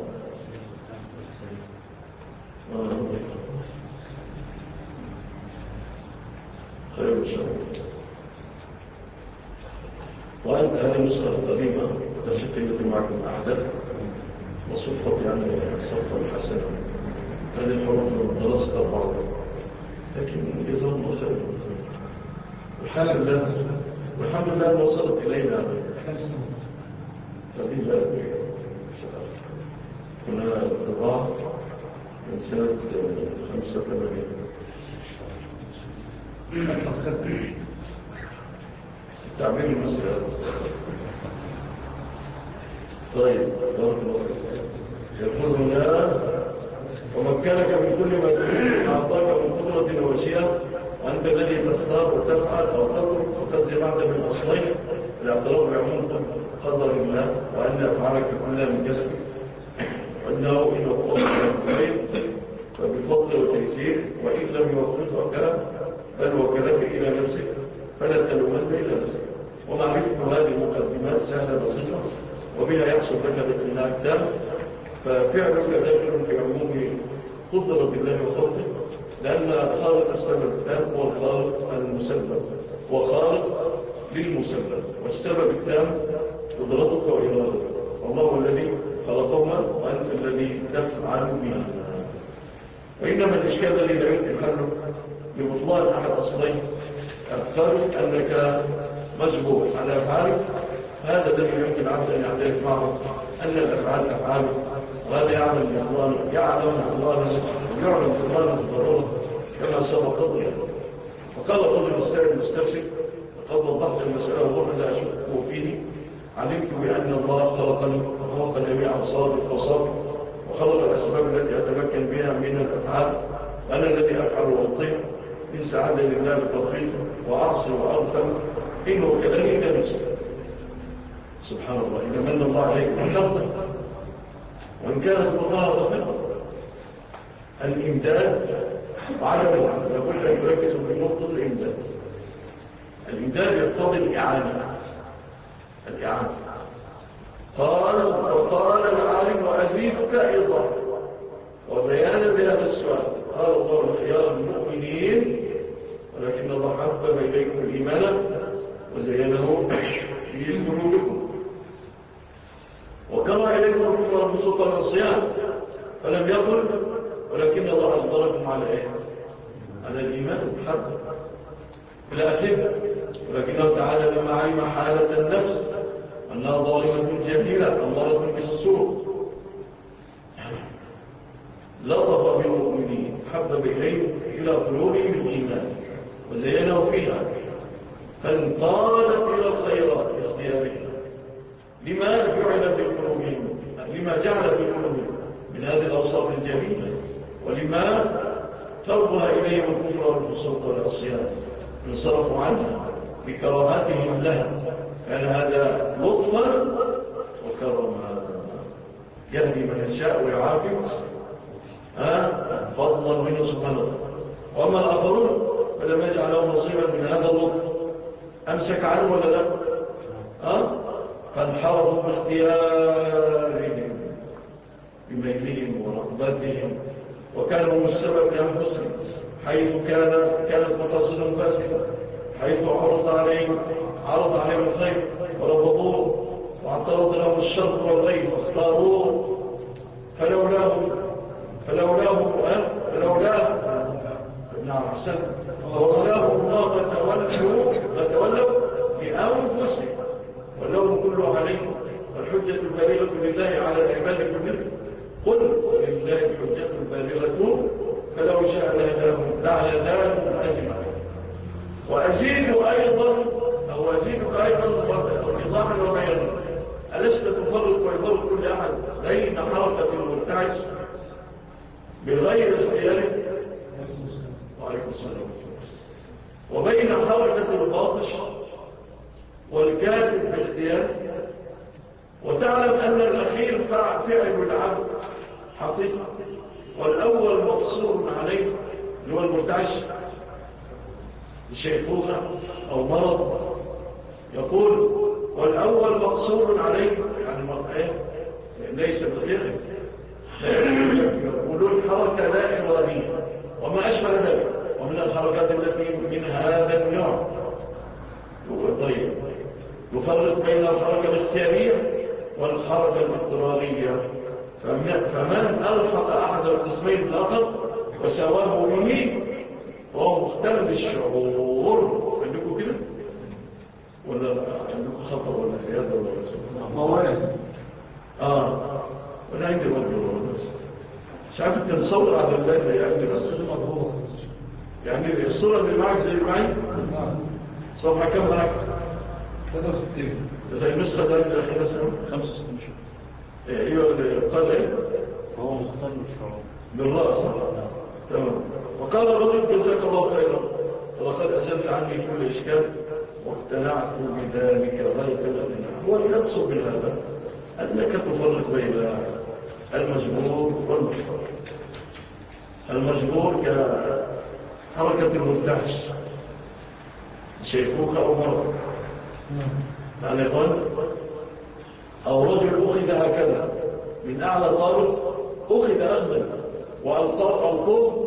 خير إن شاء الله. وأنت هذه النسخة القديمة تشكلت معكم أحداث وصفت يعني الصفة الحسنة هذه الحروف درست بعضها، لكن جزاهم الله خير والحمد لله أن وصلت إلينا فبيلا كنا طباع من سنة 85 تعبير المسألة. طيب بارك الله يقول هنا ومكنك من كل ما تريد أعطاك من قدرة ومشيئة، وأنت الذي تختار وتفعل أو تترك، فقد جمعت من أصلين الاعتراف بعموم قدر الله وأن أفعالك كلها من جسدك، وأنه إن وقفت الخير فبفضل وتيسير، وإن لم يوفقك بل وكلك إلى نفسك فلا تلومن إلى نفسك. ومعرفة هذه المقدمات سهلة بسيطة وبها يحصل لك الاقتناع التام، ففعلك داخل في عموم قدرة الله وخلقه، لأن خالق السبب التام هو الخالق المسبب. مسبب، والسبب التام قدرتك وإرادتك، والله الذي خلقهما وأنت الذي تفعل بهما. وإنما الإشكال الذي لا يمكن حله ببطلان أحد أصلين، افترض أنك مجبور على أفعالك، هذا الذي يمكن العبد أن يعترف معه أن الأفعال أفعاله، وهذا يعلم بطلانه ويعلم بطلانه بالضرورة كما سبق قبل. وقال الرجل السائل المستفسر: لقد وضحت المسألة وضوحا لا أشك فيه، علمت بأن الله خلقني وخلق جميع أوصافي وخلق الأسباب التي أتمكن بها من الأفعال، وأنا الذي أفعل وأطيع إن سعادة لله بتوفيقه وأعصي وأغفر إنه كذلك نفسي. سبحان الله، إذا من الله عليك وحفظه، وإن كانت الله غفر الإمداد وعلى الوعد لابد أن يركزوا في نقطة الإمداد. الإمداد يقتضي الإعانة. وقال العالم: وأزيدك أيضا. وبيانا لهذا السؤال قال الله: الخيار المؤمنين ولكن الله حبب إليكم الإيمان وزينه في قلوبكم وكره إليكم الكفر والفسوق والعصيان، فلم يقل ولكن الله أجبركم على إيه؟ على الإيمان والحب إلى آخره. ولكنه تعالى لما علم حالة النفس أنها ظالمة جميلة أمارة بالسوء لطف بالمؤمنين، حبب إليهم إلى قلوبهم الإيمان وزينه فيها، فانطالت إلى الخيرات باختيارهم. لما جعل في قلوبهم، لما جعل في قلوبهم من هذه الأوصاف الجميلة، ولما توجه إليهم الكفر والفسوق والعصيان، انصرفوا عنها بكراهاتهم لها. كان هذا لطفا وكرما، يهدي من يشاء ويعافي فضلا منه سبحانه. وأما الآخرون فلم يجعل لهم نصيبا من هذا اللطف، أمسك عنه ولا لا؟ فانحرفوا باختيارهم بميلهم ورغبتهم، وكانوا هم السبب لأنفسهم، حيث كانت مقاصدهم فاسدة، حيث عرض عليهم الخير ورفضوه، واعترض لهم الشر والغيب واختاروه، فلولاهم نعم أحسن، ولولاهم الله ما تولوا بأنفسهم ولهم كله عليهم، والحجة البالغة لله على العباد كلهم. قل لله الحجة البالغة فلو شاء لهداهم أجمعين. وأزيدك أيضا إيضاحا وبيانا: ألست تفرق ويفرق كل أحد بين حركة المرتعش بغير اختياره وعليكم السلام وبين حركة الباطش والكاتب باختياره، وتعلم أن الأخير فعل العبد حقيقة، والأول مقصور عليه اللي هو المرتعش شيخوخة أو مرض، يقول والأول مقصور عليه يعني ليس بخير، يقولون حركة لا إرادية وما أشبه ذلك، ومن الحركات التي من هذا النوع. طيب، يفرق بين الحركة الاختيارية والحركة الاضطرارية، فمن ألحق أحد القسمين بالآخر وسواه به وهو مختلف الشعور. عندكم كده ولا عندكم خطأ ولا زيادة ولا موانع؟ ولا عندي برضه مش عارف انت تصور على الليل يعني الصورة اللي معك زي اللي معي. صفحة كم معك؟ 63. زي النسخة ده اللي أخيرا سنة 65 شهر. ايوه قال ايه؟ هو مختلف الشعور بالرأس. تمام. وقال الرجل: جزاك الله خيرا، ولقد أزلت عني كل إشكال واقتنعت بذلك غاية الأمناء. ويقصد بهذا أنك تفرق بين المجبور والمجبور. المجبور كحركة المرتعش شيخوخة أو مرض، يعني يقول أو رجل أخذ هكذا من أعلى طالب أخذ أخذا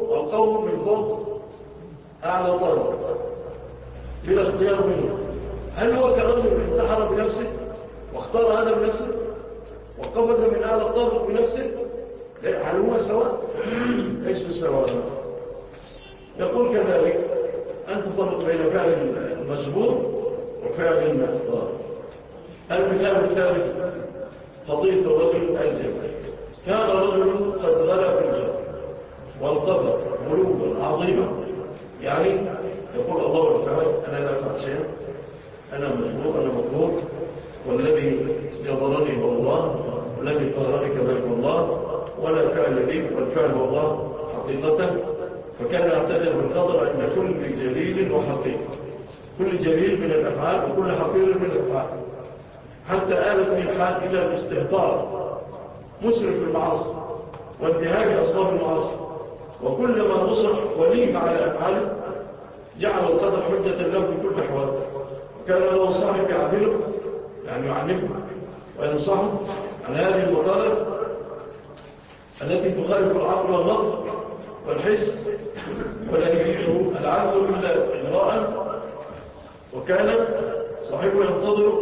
والقوم من فوق أعلى طالب بلا اختيار منه، هل هو كرجل انتحر بنفسه واختار هذا بنفسه وقفز من أعلى الطابق بنفسه؟ هل هو سواء؟ ليس سواء. يقول كذلك أن تفرق بين فعل المجبور وفعل المختار. المثال الثالث قضية الرجل الجبل. كان رجل قد غلى في الجبل والقدر غلوبا عظيما، يعني يقول الله تعالى أنا لا أفعل شيئا، أنا مجبور، أنا مجبور، والذي جبرني هو الله، والذي قهرني كذلك الله، ولا فعل لي والفعل هو الله حقيقة. فكان يعتذر بالقدر عند كل جليل وحقيقة، كل جليل من الأفعال وكل حقير من الأفعال، حتى آلت من الحال إلى الاستهتار، مسرف في المعاصي وانتهاج أسباب المعاصي. وكلما نصح وليم على أفعاله جعل القدر حجة له في كل أحوال. وكان له صاحب يعدله، يعني يعنفه وينصحه عن هذه المقالة التي تخالف العقل والنظر والحس، ولا يجيء العدل إلا إغراء. وكان صاحبه ينتظر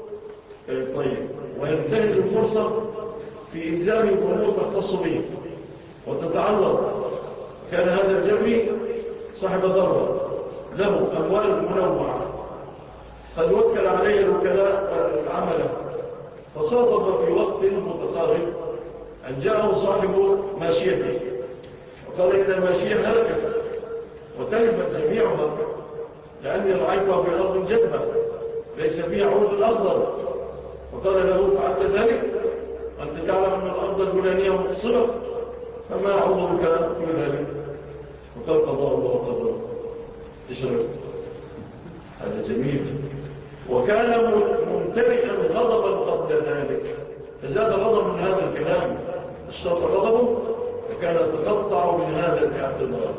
وينتهز الفرصة في إلزام الأمور تختص به وتتعلق. كان هذا الجبري صاحب ضربة له أموال منوعة قد وكل عليه الوكلاء العمل، فصادف في وقت متقارب أن جاءه صاحب ماشيته وقال إن الماشية هلكت وتلفت جميعها لأني رأيتها في أرض جدبة ليس فيها عود الأخضر. وقال له فعلت ذلك أنت تعلم أن الأرض الفلانية مقصرة، فما عذرك في ذلك؟ وقال قضاء الله وقدره. اشرب هذا جميل. وكان ممتلئا غضبا قبل ذلك، فزاد غضب من هذا الكلام اشترط غضبه وكان يتقطع من هذا الاعتذار.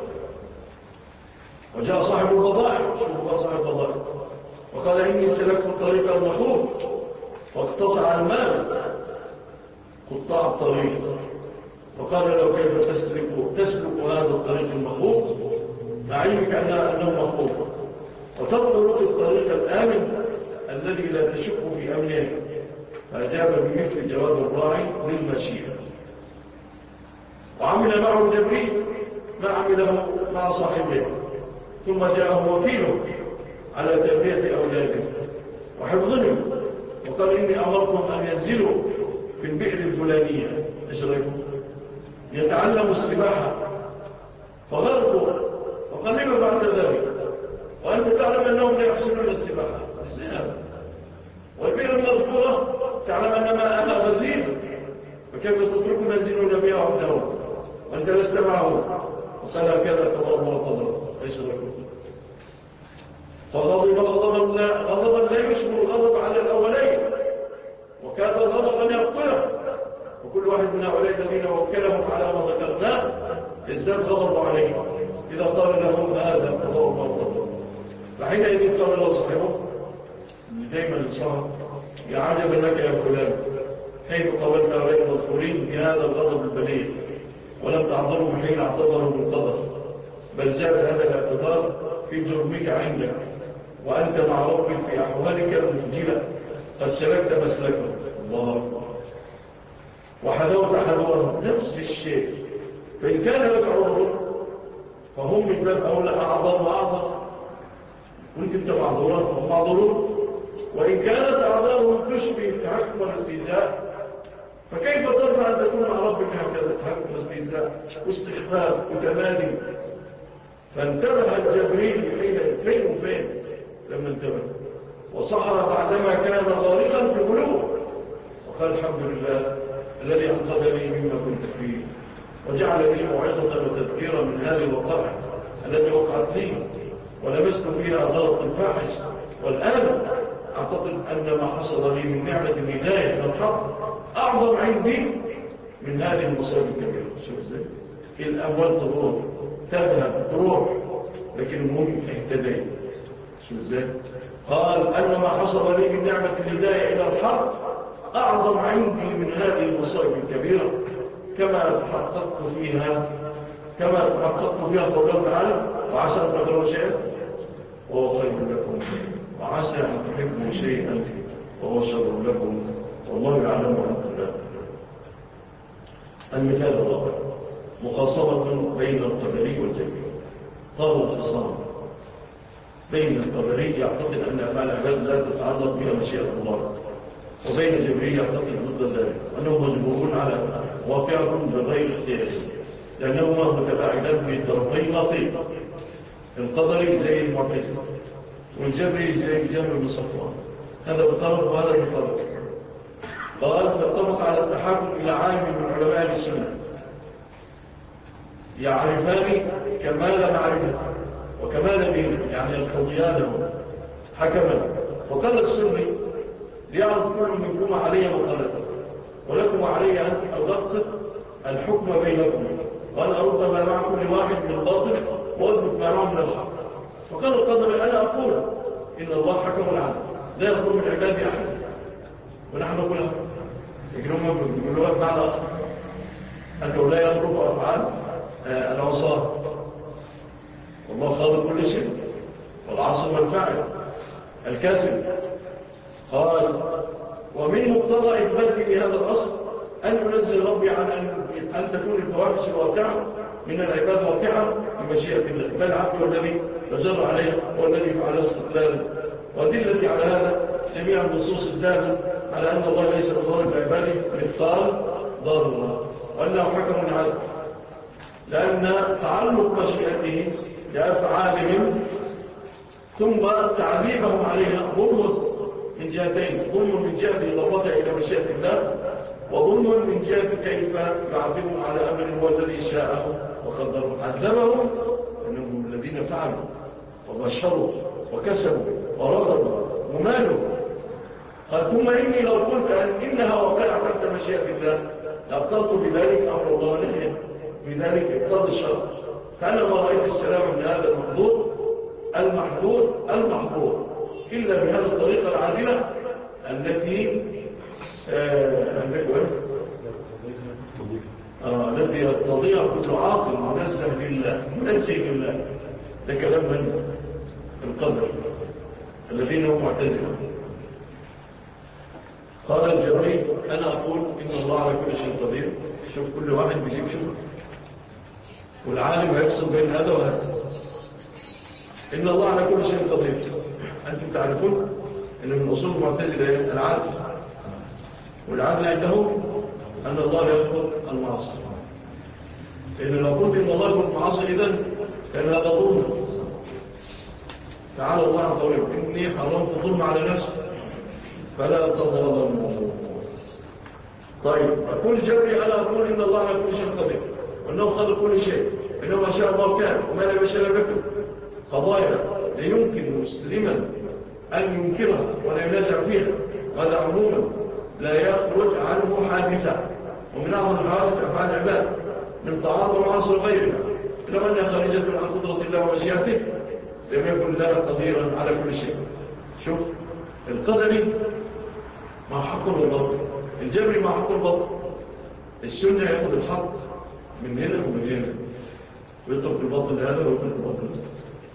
وجاء صاحب البضائع، شوفوا صاحب البضائع، وقال إني سلكت الطريق المخوف واقتطع المال قطاع الطريق. وقال له كيف تسلك هذا الطريق المخوف مع علمك أنه مخوف، وتطلق الطريق الآمن الذي لا تشك في أمنه. فأجاب بمثل جواب الراعي للمشيئة. وعمل معه الجبري ما عمله مع صاحبه، ثم جاءه وكيله على تربية أولاده وحفظهم، وقال إني أمركم أن ينزلوا في البئر الفلانية يتعلموا السباحة، فغرقوا وقلبوا بعد ذلك وأنت تعلم أنهم لا يحسنون السباحة. والبئر المذكورة تعلم أن ماءها غزير، فكيف تتركوا ينزلون بها وحدهم وأنت لست معهم؟ وقال هكذا قضى الله وقدره ليس لكم. فغضب غضبا لا يشبه الغضب على الأولين، وكاد الغضب أن يقتله. وكل واحد من هؤلاء الذين وكلهم على ما ذكرناه ازداد غضب عليه إذا قال لهم هذا قضاء الله وقدره. فحينئذ قال له صاحبه دائما الصهر يا عجبا لك يا فلان كيف قولت هؤلاء المذكورين بهذا الغضب البليغ ولم تعذروا حين اعتذروا بالقدر، بل زاد هذا الاعتذار في جرمك عندك وأنت مع ربك في أحوالك المفجلة قد سلكت مسلكه. الله أكبر. وحذوت حذوره نفس الشيء. فإن كان لك عذر فهم من باب أولى أعظم وأعظم، كنت أنت معذورا فهم معذورون. وإن كانت أعذارهم تشبه التحكم والاستهزاء، فكيف ترضى أن تكون مع ربك هكذا تحكم واستهزاء واستخفاف وتمادي؟ فانتبه الجبريل فين وفين لما انتبه، وصحر بعدما كان غارقا في الغلو، وقال الحمد لله الذي أنقذني مما كنت فيه وجعل لي موعظة وتذكيرا من هذه الوقائع التي وقعت لي ولبست فيها غلط الفاحش. والآن أعتقد أن ما حصل لي من نعمة الهداية والحق أعظم عندي من هذه المصائب الكبيرة. شوف ازاي الأموال تذهب لكن المهم اهتديت. شوف ازاي قال أن ما حصل لي من نعمة الهداية إلى الحق أعظم عندي من هذه المصائب الكبيرة، كما تحققت فيها قوله تعالى وعسى أن تكرهوا شيئا وهو خير لكم وعسى أن تحبوا منه شيئا وهو شر لكم والله يعلم وأنتم لا تعلمون. المثال الرابع مخاصمة بين القدري والجبري. طار الخصام بين القدري يعتقد أن أفعال العباد لا تتعلق بها مشيئة الله، وبين الجبري يعتقد ضد ذلك أنهم مجبورون على واقعهم بغير اختيار لأنهما متباعدان في طرفي نقيض. القدري زي المعتزلة والجبري زي جابر بن صفوان، هذا بطرف وهذا بطرف. قال فاتفق على التحاكم إلى عالم من علماء السنة يعرفان كمال معرفة وكمال دين، يعني القضيان حكما. وقال السني ليعرف كل منكم علي مقالته ولكم علي أن أدقق الحكم بينكم وأن أرد ما مع كل واحد من باطل وأثبت ما معه من الحق. وقال القدر أنا أقول إن الله حكم العدل لا يخرج من عبادي أحد، ونحن نقولها يقولون بمعنى آخر أنه لا يخرج أفعال العصاة والله خالق كل شيء والعاصم والفاعل الكاسب. قال ومن مقتضى إثبات هذا الأصل أن ينزل ربي عن أن تكون الفواحش الواقعة من العباد واقعة بمشيئة الله، بل عبد الذي تجر عليه والذي فعل استقلالا. وأدلة على هذا جميع النصوص الدالة على أن الله ليس بضار بعباده مثقال ضرر وأنه حكم عدل، لأن تعلق مشيئته بأفعالهم ثم تعذيبهم عليها ظلم من جهتين: ظلم من جهة إضافتها إلى مشيئة الله، وظلم من جهة كيف يعذبهم على أمر هو الذي شاءه وقدره. عذبهم أنهم الذين فعلوا وبشروا وكسبوا ورغبوا ومالوا. قال ثم إني لو قلت إنها واقعة تحت مشيئة الله لأبطلت بذلك أمر الله ونهيه، بذلك ابطال الشرع، فأنا ما رأيت السلام من هذا المحظور إلا بهذه الطريقة العادلة التي التي يتضيع كل عاقل منزه لله. ده كلام من القدر الذين هم معتزلة. قال الجبري أنا أقول إن الله على كل شيء قدير. شوف كل واحد بيجيب شوف، والعالم هيفصل بين هذا وهذا. إن الله على كل شيء قدير. أنتم تعرفون أن من أصول المعتزلة العدل، والعدل عندهم أن الله يغفر المعاصي. لأن لو قلت إن الله يغفر المعاصي إذن كان هذا ظلم. تعالى الله عن قوله إني حرمت ظلم على نفسي فلا تظلموا. طيب أقول جبري أنا أقول إن الله على كل شيء قدير وأنه خلق كل شيء إنه ما شاء الله كان وما لا يشاء بكم. قضايا لا يمكن مسلما أن ينكرها ولا ينازع فيها، وهذا عموما لا يخرج عنه حادثة. ومن أعظم الحوادث أفعال العباد من طاعات ومعاصي غيرها، لو أنها خارجة عن قدرة الله ومشيئته لم يكن الله قديرا على كل شيء. شوف القدري مع حق الباطل، الجبري مع حق الباطل. السنة يأخذ الحق من هنا ومن هنا ويترك الباطل لهذا ويترك الباطل لهذا.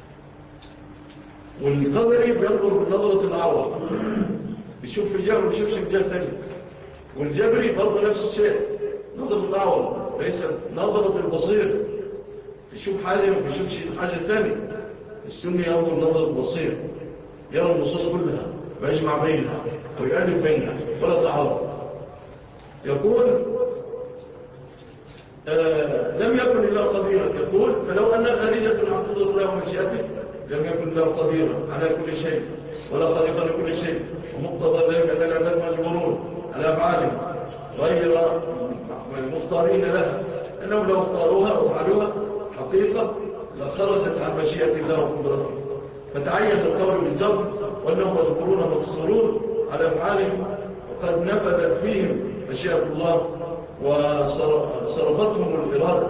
والقدري بينظر بنظرة العوض، بيشوف في الجبر وبيشوفش في الجهة الثانية. والجبري برضه نفس الشيء، نظرة العوض ليس نظرة البصير، بيشوف حاجة وبيشوفش حاجة ثانية. السني ينظر نظرة البصير، يرى النصوص كلها ويجمع بينها ويؤلف بينها ولا تعارض. يقول لم يكن الله قديرا. يقول فلو أنها خارجة عن قدرة الله ومشيئته لم يكن الله قديرا على كل شيء ولا خالقا لكل شيء، ومقتضى ذلك أن العباد مجبورون على أفعالهم غير مختارين لها، أنهم لو اختاروها وفعلوها حقيقة لخرجت عن مشيئة الله وقدرته. فتعين القول بالجبر وأنهم مجبورون مقصورون على أفعالهم، وقد نفذت فيهم مشيئة الله وصرفتهم الإرادة.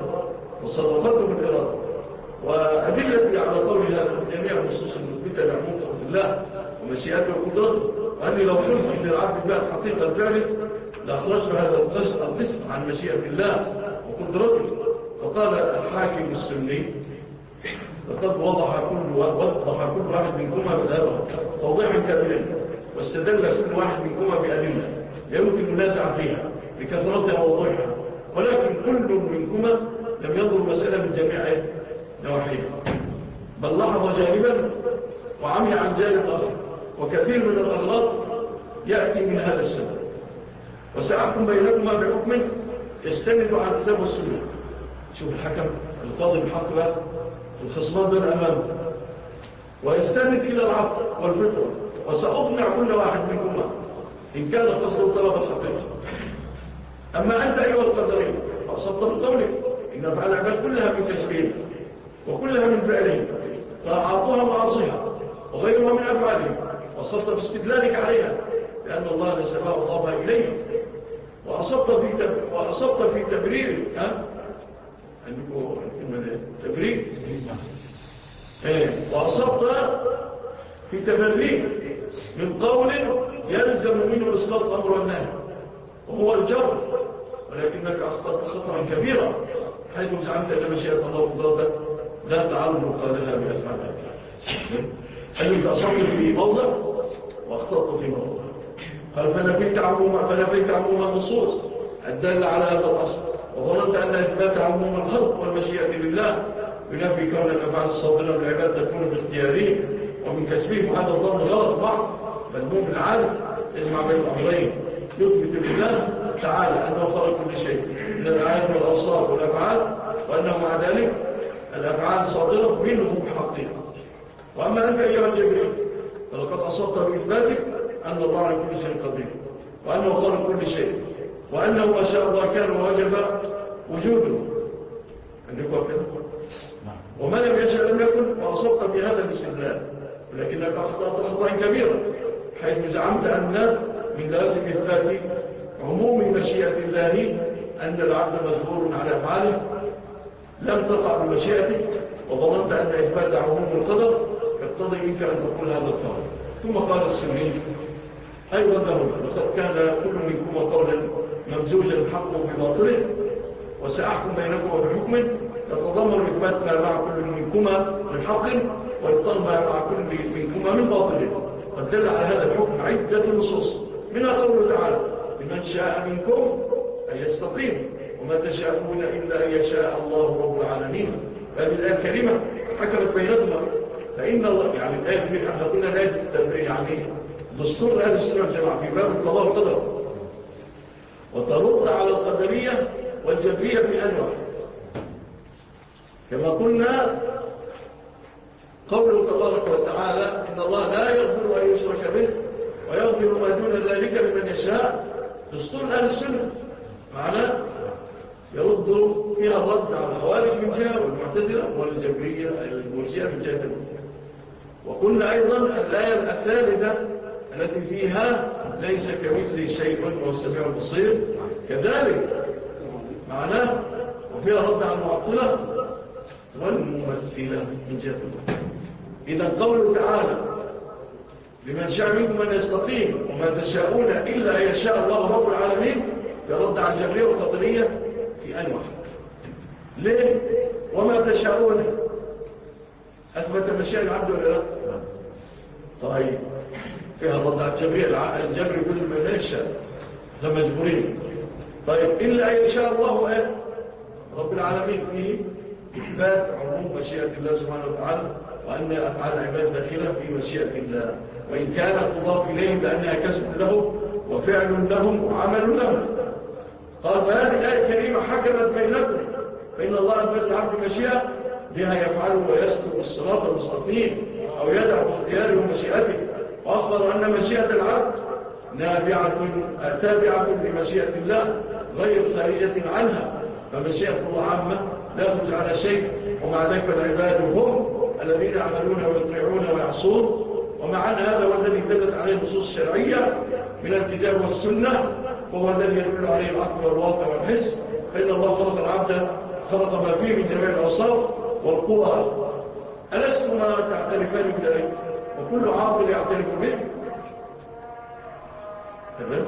وأدلة على قول هذا جميع النصوص المثبتة لعموم قدرة الله ومشيئته وقدرته، وأني لو قلت للعبد الله حقيقة الفعل لأخرجنا هذا القسم عن مشيئة الله وقدرته. فقال الحاكم السني لقد وضح كل واحد منكما مذهبه توضيحا كاملا، واستدل كل واحد منكما بأدلة يمكن النازع فيها بكثرتها ووضوحها، ولكن كل منكما لم ينظر المسألة من جميع نواحيها، بل لاحظ جانبا وعمي عن جانب آخر، وكثير من الأغلاط يأتي من هذا السبب. وسأحكم بينكما بحكم يستند على الكتاب والسنة. شوف الحكم القاضي بالحق بقى الخصمان دول أمامه، ويستند إلى العقل والفطرة، وسأقنع كل واحد منكما إن كان قصده طلب الحقيقة. أما أنت أيها القدرين فأصبت بقولك إن أفعال العباد كلها من كسبهم وكلها من فعلهم، طاعاتها معاصيها وغيرها من أفعالهم، وأصبت باستدلالك عليها لأن الله نسبها وضافها إليه، وأصبت في تبرير عندكم تبرير وأصبت في تبرير من قول يلزم منه إسقاط الأمر والنهي وهو الجر، ولكنك أخطأت خطرا كبيرا حيث زعمت أن مشيئة الله وقدرته لا تعلق قالها بأفعالها. أنك أصبت في موضع وأخطأت في موضع. قال فنفيت عموم النصوص الدالة على هذا الأصل، وظننت أن إثبات عموم الخلق والمشيئة لله ينفي كون الأفعال الصادرة من العباد تكون باختيارهم ومن كسبهم. هذا الظن غلط بعض، بل مؤمن عارف يجمع بين الأمرين، يثبت لله تعالى أنه خلق كل شيء من الآيات والأوصاف والأفعال، وأنه مع ذلك الأفعال صادرة منه حقيقة. وأما أنت أيها الجبريل فلقد أصبت بإثباتك أن الله على كل شيء قدير، وأنه خلق كل شيء، وأنه ما شاء الله كان ووجب وجوده. عندك وقت وما لم يشاء لم يكن، وأصبت بهذا الاستدلال، ولكنك أخطأت خطأ كبيرا حيث زعمت أن من لازم إثبات عموم مشيئة الله أن العبد مجبور على أفعاله لم تقع بمشيئتك، وظننت أن إثبات عموم القدر يقتضي منك أن تقول هذا القول. ثم قال السنين أيضا له لقد كان كل منكم قولا ممزوجا الحق بباطله، وسأحكم بينكم بحكم يتضمن إثبات ما مع كل منكما من حق ويبطل ما مع كل منكما من باطله. قد دل على هذا الحكم عدة نصوص، منها قوله تعالى لمن شاء منكم أن يستقيم وما تشاءون إلا أن يشاء الله رب العالمين. هذه الآية الكريمة حكمت بينهما، فإن الله يعني الآية الكريمة احنا قلنا الآية يعني دستور أهل السنة والجماعة في باب القضاء والقدر، وترد على القدرية والجبرية في أنواع. كما قلنا قوله تبارك وتعالى إن الله لا يغفر أن يشرك به ويغفر ما دون ذلك لمن يشاء، دستور أهل السنة معناه يرد فيها الرد على الخوارج من جهة والمعتزلة والجبرية المرجئة من جهة. وقلنا أيضا الآية الثالثة التي فيها ليس كمثله شيء وهو السميع البصير كذلك معناه، وفيها رد على المعطلة والممثلة من جهة. إذا قوله تعالى لمن شاء منكم من يستقيم وما تشاءون إلا أن يشاء الله رب العالمين يرد على الجبرية والقدرية في أنواع. ليه؟ وما تشاءون أثبت مشيئة العبد ولا لا؟ طيب فيها رد على الجبرية، الجبر يقول ما يشاء لما مجبورين. طيب إلا أن يشاء الله رب العالمين فيه إثبات عموم مشيئة الله سبحانه وتعالى، وأن أفعال العباد داخلة في مشيئة الله، وإن كانت تضاف إليهم لأنها كسب لهم وفعل لهم وعمل لهم. قال فهذه الآية الكريمة حكمت بينكم فإن الله أثبت العبد مشيئة بها يفعله ويسلك الصراط المستقيم أو يدع باختياره ومشيئته، وأخبر أن مشيئة العبد تابعة لمشيئة الله غير خارجة عنها، فمشيئة الله عامة لا تخرج على شيء، ومع ذلك العباد هم الذين يعملون ويطيعون ويعصون. ومع أن هذا هو الذي دلت عليه النصوص الشرعية من الكتاب والسنة، وهو الذي يدل عليه العقل والواقع والحس، فإن الله خلق العبد خلق ما فيه من جميع الأوصاف والقوى. ألستما تعترفان بذلك؟ وكل عاقل يعترف به. تمام؟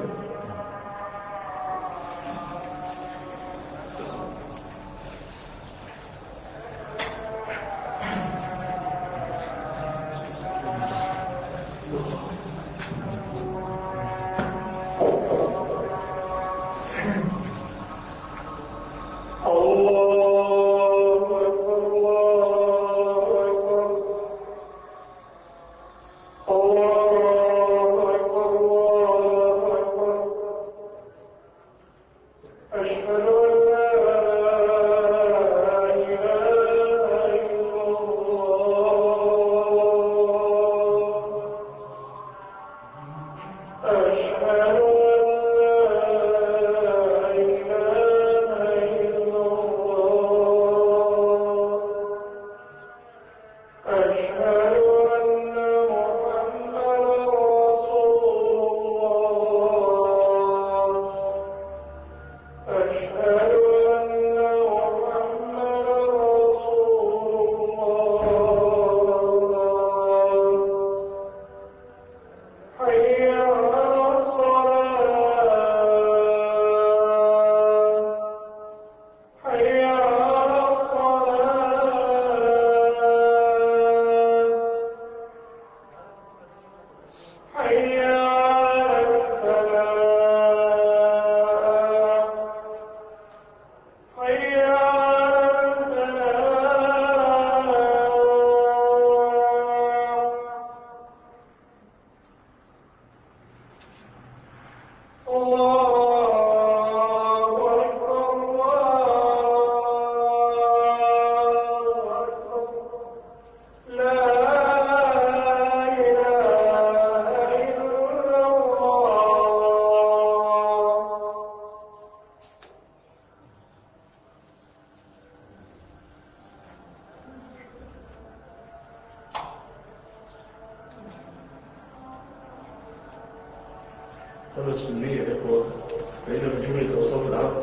السنية يا إخوة، فإن من جملة أوصاف العبد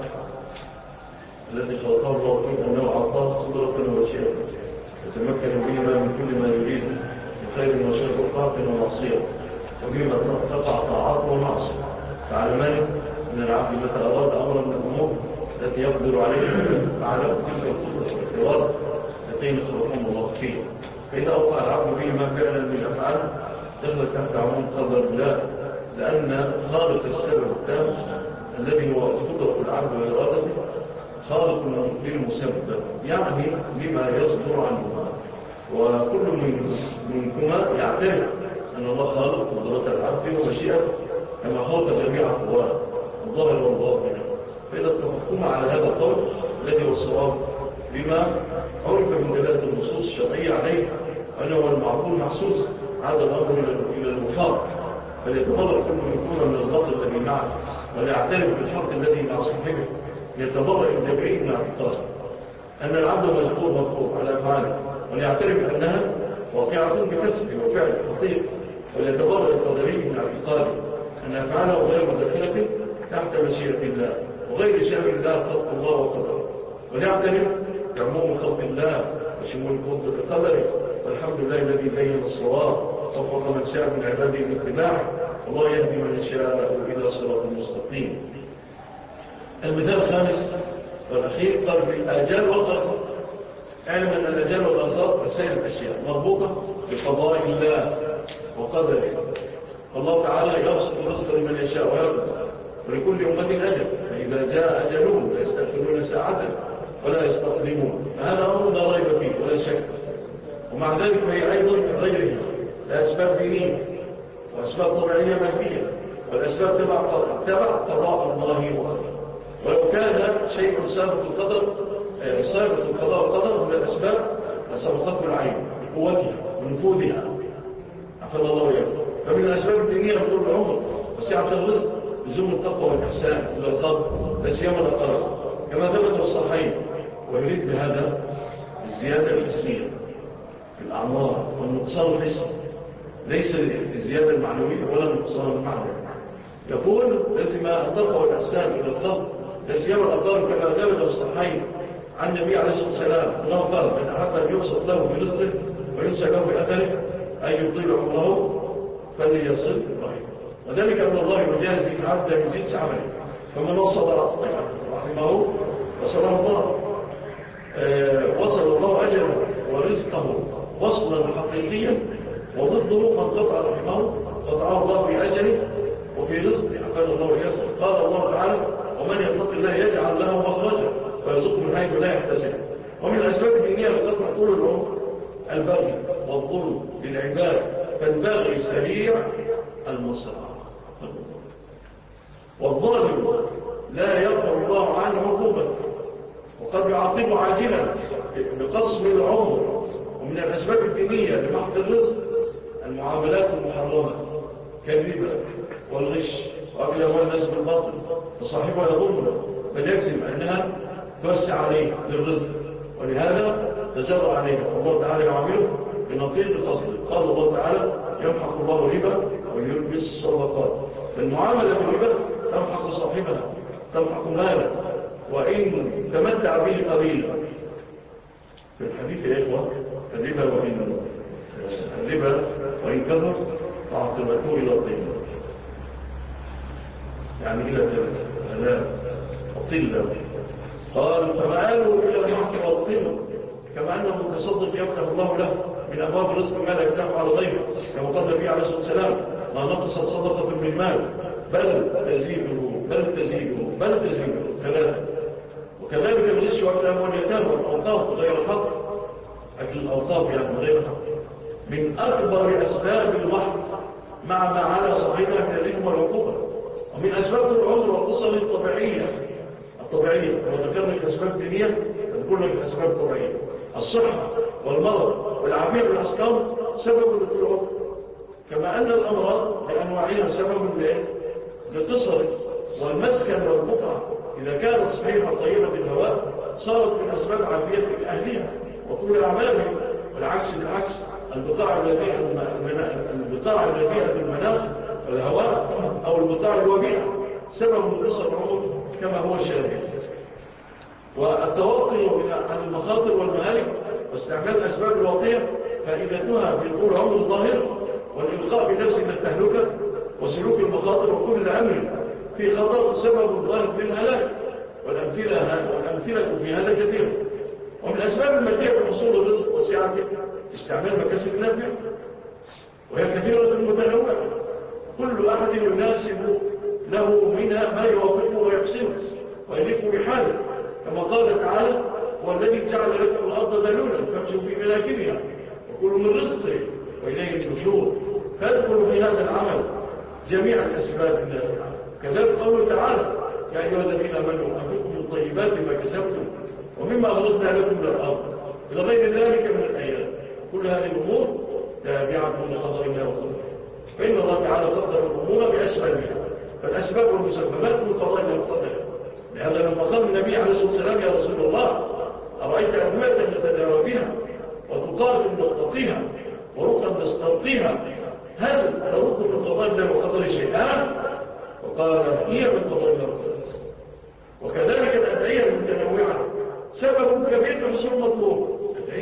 الذي خلقه الله فيه أنه أعطاه قدرة ومشيئة يتمكن بهما من كل ما يريد من خير وشر وطاعة ومعصية، وبما تقع طاعات ومعصية. فعلمان أن العبد متى أراد أمرا من الأمور التي يقدر عليها فعله تلك القدرة والإرادة التين خلقهم الله فيه، فإذا أوقع العبد بهما فعلا من الأفعال دخل تحت عموم قدر الله، لأن خالق السبب التام الذي هو قدرة العبد وإرادته خالق للمسبب، يعني لما يصدر عنه، وكل منكما يعترف أن الله خالق قدرة العبد ومشيئته كما خلق جميع أقواه الظاهر والباطن. فإذا اتفقتم على هذا القول الذي هو الصواب بما عرف من دلالة النصوص الشرعية عليه أنه هو المعقول محسوس، عاد الأمر إلى المفارق، فليتبرأ كل منكما من الباطل الذي معه وليعترف بالحق الذي مع صاحبه، يتبرأ الجبري من اعتقاده أن العبد مجبور على أفعاله، وليعترف أنها واقعة بكسبه وفعل خطير، وليتبرأ القدري من اعتقاده أن أفعاله غير مدخلة تحت مشيئة الله وغير شامل الله خلق الله وقدره، وليعترف بعموم خلق الله وشمول قدره، والحمد لله الذي بين الصواب وفق من شاء من عباده الاتباع، والله يهدي من يشاء إلى صراط مستقيم. المثال الخامس والأخير قال بالآجال والأرزاق. اعلم أن الآجال والأرزاق وسائل الأشياء مربوطة بقضاء الله وقدره، فالله تعالى يبسط الرزق لمن يشاء ويقدر، ولكل أمة أجل، فإذا جاء أجلهم لا يستأخرون ساعة ولا يستقدمون، فهذا أمر لا ريب فيه ولا شك. ومع ذلك فهي أيضا غيرها لأسباب دينية وأسباب طبيعية مادية، والأسباب تبع قضاء الله وقدره. ولو كان شيء سابق القدر سابق القضاء والقدر من الأسباب لسبقته العين بقوتها ونفوذها، عفوا الله ويغفر. فمن الأسباب الدينية طول العمر وسعة الرزق لزوم التقوى والإحسان إلى الخلق لا سيما الأقرب كما ثبت في الصحيحين، ويريد بهذا الزيادة الحسية في الأعمار والنقصان الحسي، ليس الزيادة المعنوية ولا النقصان المعنوي. يقول لازم التقوى والإحسان إلى الخلق لا سيما الأقرب كما ثبت في الصحيحين عن النبي عليه الصلاة والسلام أنه قال من أحب أن يبسط له في رزقه وينسى له بأثره أن يطيل عمره فليصل رحمه، وذلك أن الله يجازي العبد من جنس عمله، فمن وصل رحمه وصله الله وصل الله أجله ورزقه وصلا حقيقيا، وضده من قطع رحمه قطعه الله في أجله وفي رزقه عفان الله يسر. قال الله تعالى ومن يتق الله يجعل له مخرجا ويرزقه من حيث لا يحتسب. ومن الأسباب الدينية التي طول العمر البغي والظلم للعباد، فالبغي سريع المصرع. والظالم لا يرفع الله عنه عقوبة، وقد يعاقبه عاجلا بقسم العمر. ومن الأسباب الدينية لمحض الرزق المعاملات المحرمة كالربا والغش وأكل أموال الناس بالباطل، فصاحبها يظن بل يجزم أنها توسع عليه للرزق، ولهذا تجرأ عليها، والله تعالى يعامله بنقيض فضله. قال الله تعالى: يمحق الله الربا ويلبي الصدقات. فالمعاملة بالربا تمحق صاحبها، تمحق ماله، وإن تمتع به قليلا. في الحديث يا إخوة: الربا وإن كثر فعاقبته إلى الطين، يعني إلى الهلاك وطلة. قال: فمآله إلى المحق والطين، كما أن المتصدق يفتح الله له من أبواب الرزق ما لا يفتح على غيره، كما قال النبي عليه الصلاة والسلام: ما نقصت صدقة من مال بل تزيده ثلاثة. وكذلك الغش وأكل أموال اليتامى والأوقاف غير حق، أكل الأوقاف يعني غير حق، من أكبر أسباب المحق مع ما على صاحبها من الإثم والعقوبة. ومن أسباب العمر والقصر الطبيعية، وذكرنا الأسباب الدينية، نذكر لك الأسباب الطبيعية: الصحة والمرض والعافية بالأسقام سبب للعمر، كما أن الأمراض بأنواعها سبب للقصر. والمسكن والبقعة إذا كانت صحيحة طيبة الهواء صارت من أسباب عافية أهلها وطول أعمالهم. بالعكس البقاع التي فيها المناخ والهواء أو البقاع الوبيعة سبب من قصر العمر كما هو الشاهد. والتوقي عن المخاطر والمهالك واستعمال الأسباب الواقية فائدتها في طول عمر الظاهر، والإلقاء بنفس من التهلكة وسلوك المخاطر وكل أمر في خطر سبب ظاهر للهلاك. والأمثلة في هذا كثيرة. ومن أسباب المتيع في حصول الرزق وسعته استعمال مكاسب نافعة، وهي كثيرة متنوعة، كل أحد يناسب له منها ما يوافقه ويحسنه ويليق بحاله، كما قال تعالى: والذي جعل لكم الأرض ذلولا فامشوا في مناكبها وكلوا من رزقه وإليه النشور. فادخلوا في هذا العمل جميع الأسباب النافعة. كذلك قوله تعالى: يا أيها الذين آمنوا أنفقوا من طيبات ما كسبتم ومما أخرجنا لكم من الأرض إلى غير ذلك من الآيات. كل هذه الأمور تابعة لقدر الله وقدره، فإن الله تعالى قدر الأمور بأسبابها، فالأسباب والمسببات من قضاء الله وقدره. لهذا لما قال النبي عليه الصلاة والسلام: يا رسول الله، أرأيت أدوية نتداوى بها وتقاتل نقتطيها ورقا نسترقيها، هل ترد من قضاء الله وقدره شيئان؟ وقال: هي من قضاء الله وقدره. وكذلك الأدعية المتنوعة سبب كبير في حصول المطلوب.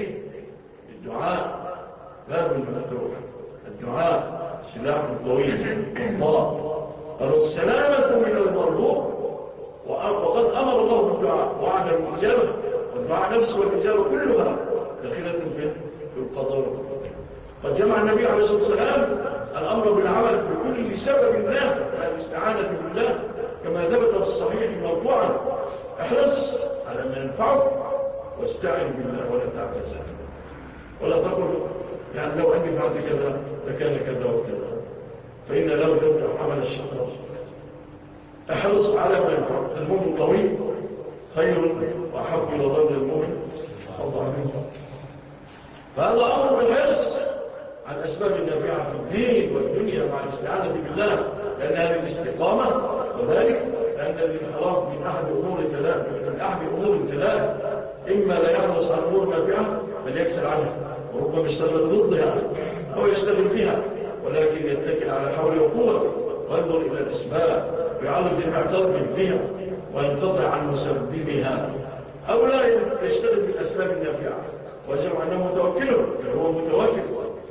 الدعاء باب المفتوح، الدعاء سلاح طويل والله. قالوا: السلامة من المرهوب، وقد أمر الله بالدعاء وعد الإجابة، والدعاء نفسه والإجابة كلها داخلة في القضاء. قد جمع النبي عليه الصلاة والسلام الأمر بالعمل بكل سبب نافع الاستعانة بالله، كما ثبت في الصحيح مرفوعا: احرص على ما ينفعك واستعن بالله ولا تعجز، ولا تقل يعني لو أني فعلت كذا لكان كذا وكذا، فإن لو تفتح عمل الشيطان. احرص على ما ينفعك. المؤمن طويل خير وأحب إلى الله من المؤمن الله منه. فهذا أمر بالحرص عن أسباب النافعة في الدين والدنيا مع الاستعانة بالله، لأن هذه الاستقامة، وذلك لأن الانحراف من أحد أمور ثلاث: إما لا يحرص عن أمور نافعة بل يكسل عنها وربما يشتغل ضدها أو يشتغل بها، ولكن يتكل على حول وقوة وينظر إلى الأسباب ويعلم المعترف بها وينقطع عن مسببها، أو لا يشتغل بالأسباب النافعة ويزعم أنه متوكل، هو متوكل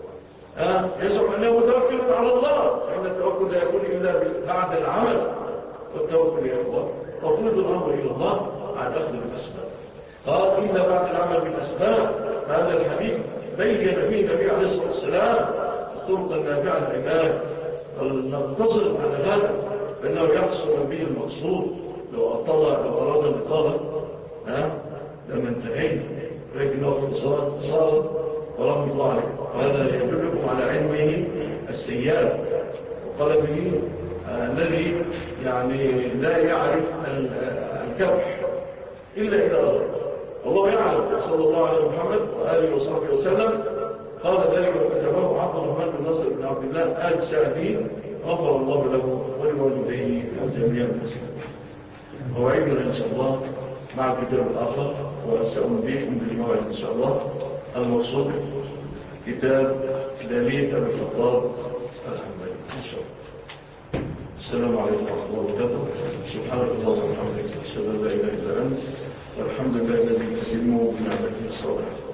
يزعم أنه متوكل على الله، فإن التوكل لا يكون إلا بعد العمل. والتوكل يا إخوة تفوض الأمر إلى الله عن أخذ الأسباب. قال: إلا بعد العمل بالأسباب. فهذا الحديث بين فيه النبي عليه الصلاة والسلام الطرق النافعة للعباد، ونقتصر على هذا فإنه يحصل به المقصود. لو أراد الإطالة لما انتهينا، لكنه اختصار ورحمة الله عليه. وهذا يدلكم على علمه السياد طلبه الذي يعني لا يعرف الكبح إلا إذا أراد. الله يعلم صلى الله عليه محمد وآله وصحبه وسلم قال ذلك وكتبه عبد الرحمن بن ناصر بن عبد الله آل سعدي غفر الله له ولوالديه وجميع المسلمين. موعدنا إن شاء الله مع الكتاب الآخر وسأنبيكم بالموعد إن شاء الله الموصول كتاب دليل أبي الخطاب الحنبلي إن شاء الله. السلام عليكم ورحمة الله وبركاته. سبحانك اللهم وبحمدك أشهد أن لا إله إلا أنت والحمد لله الذي يسلمه بنعمته الصالحة.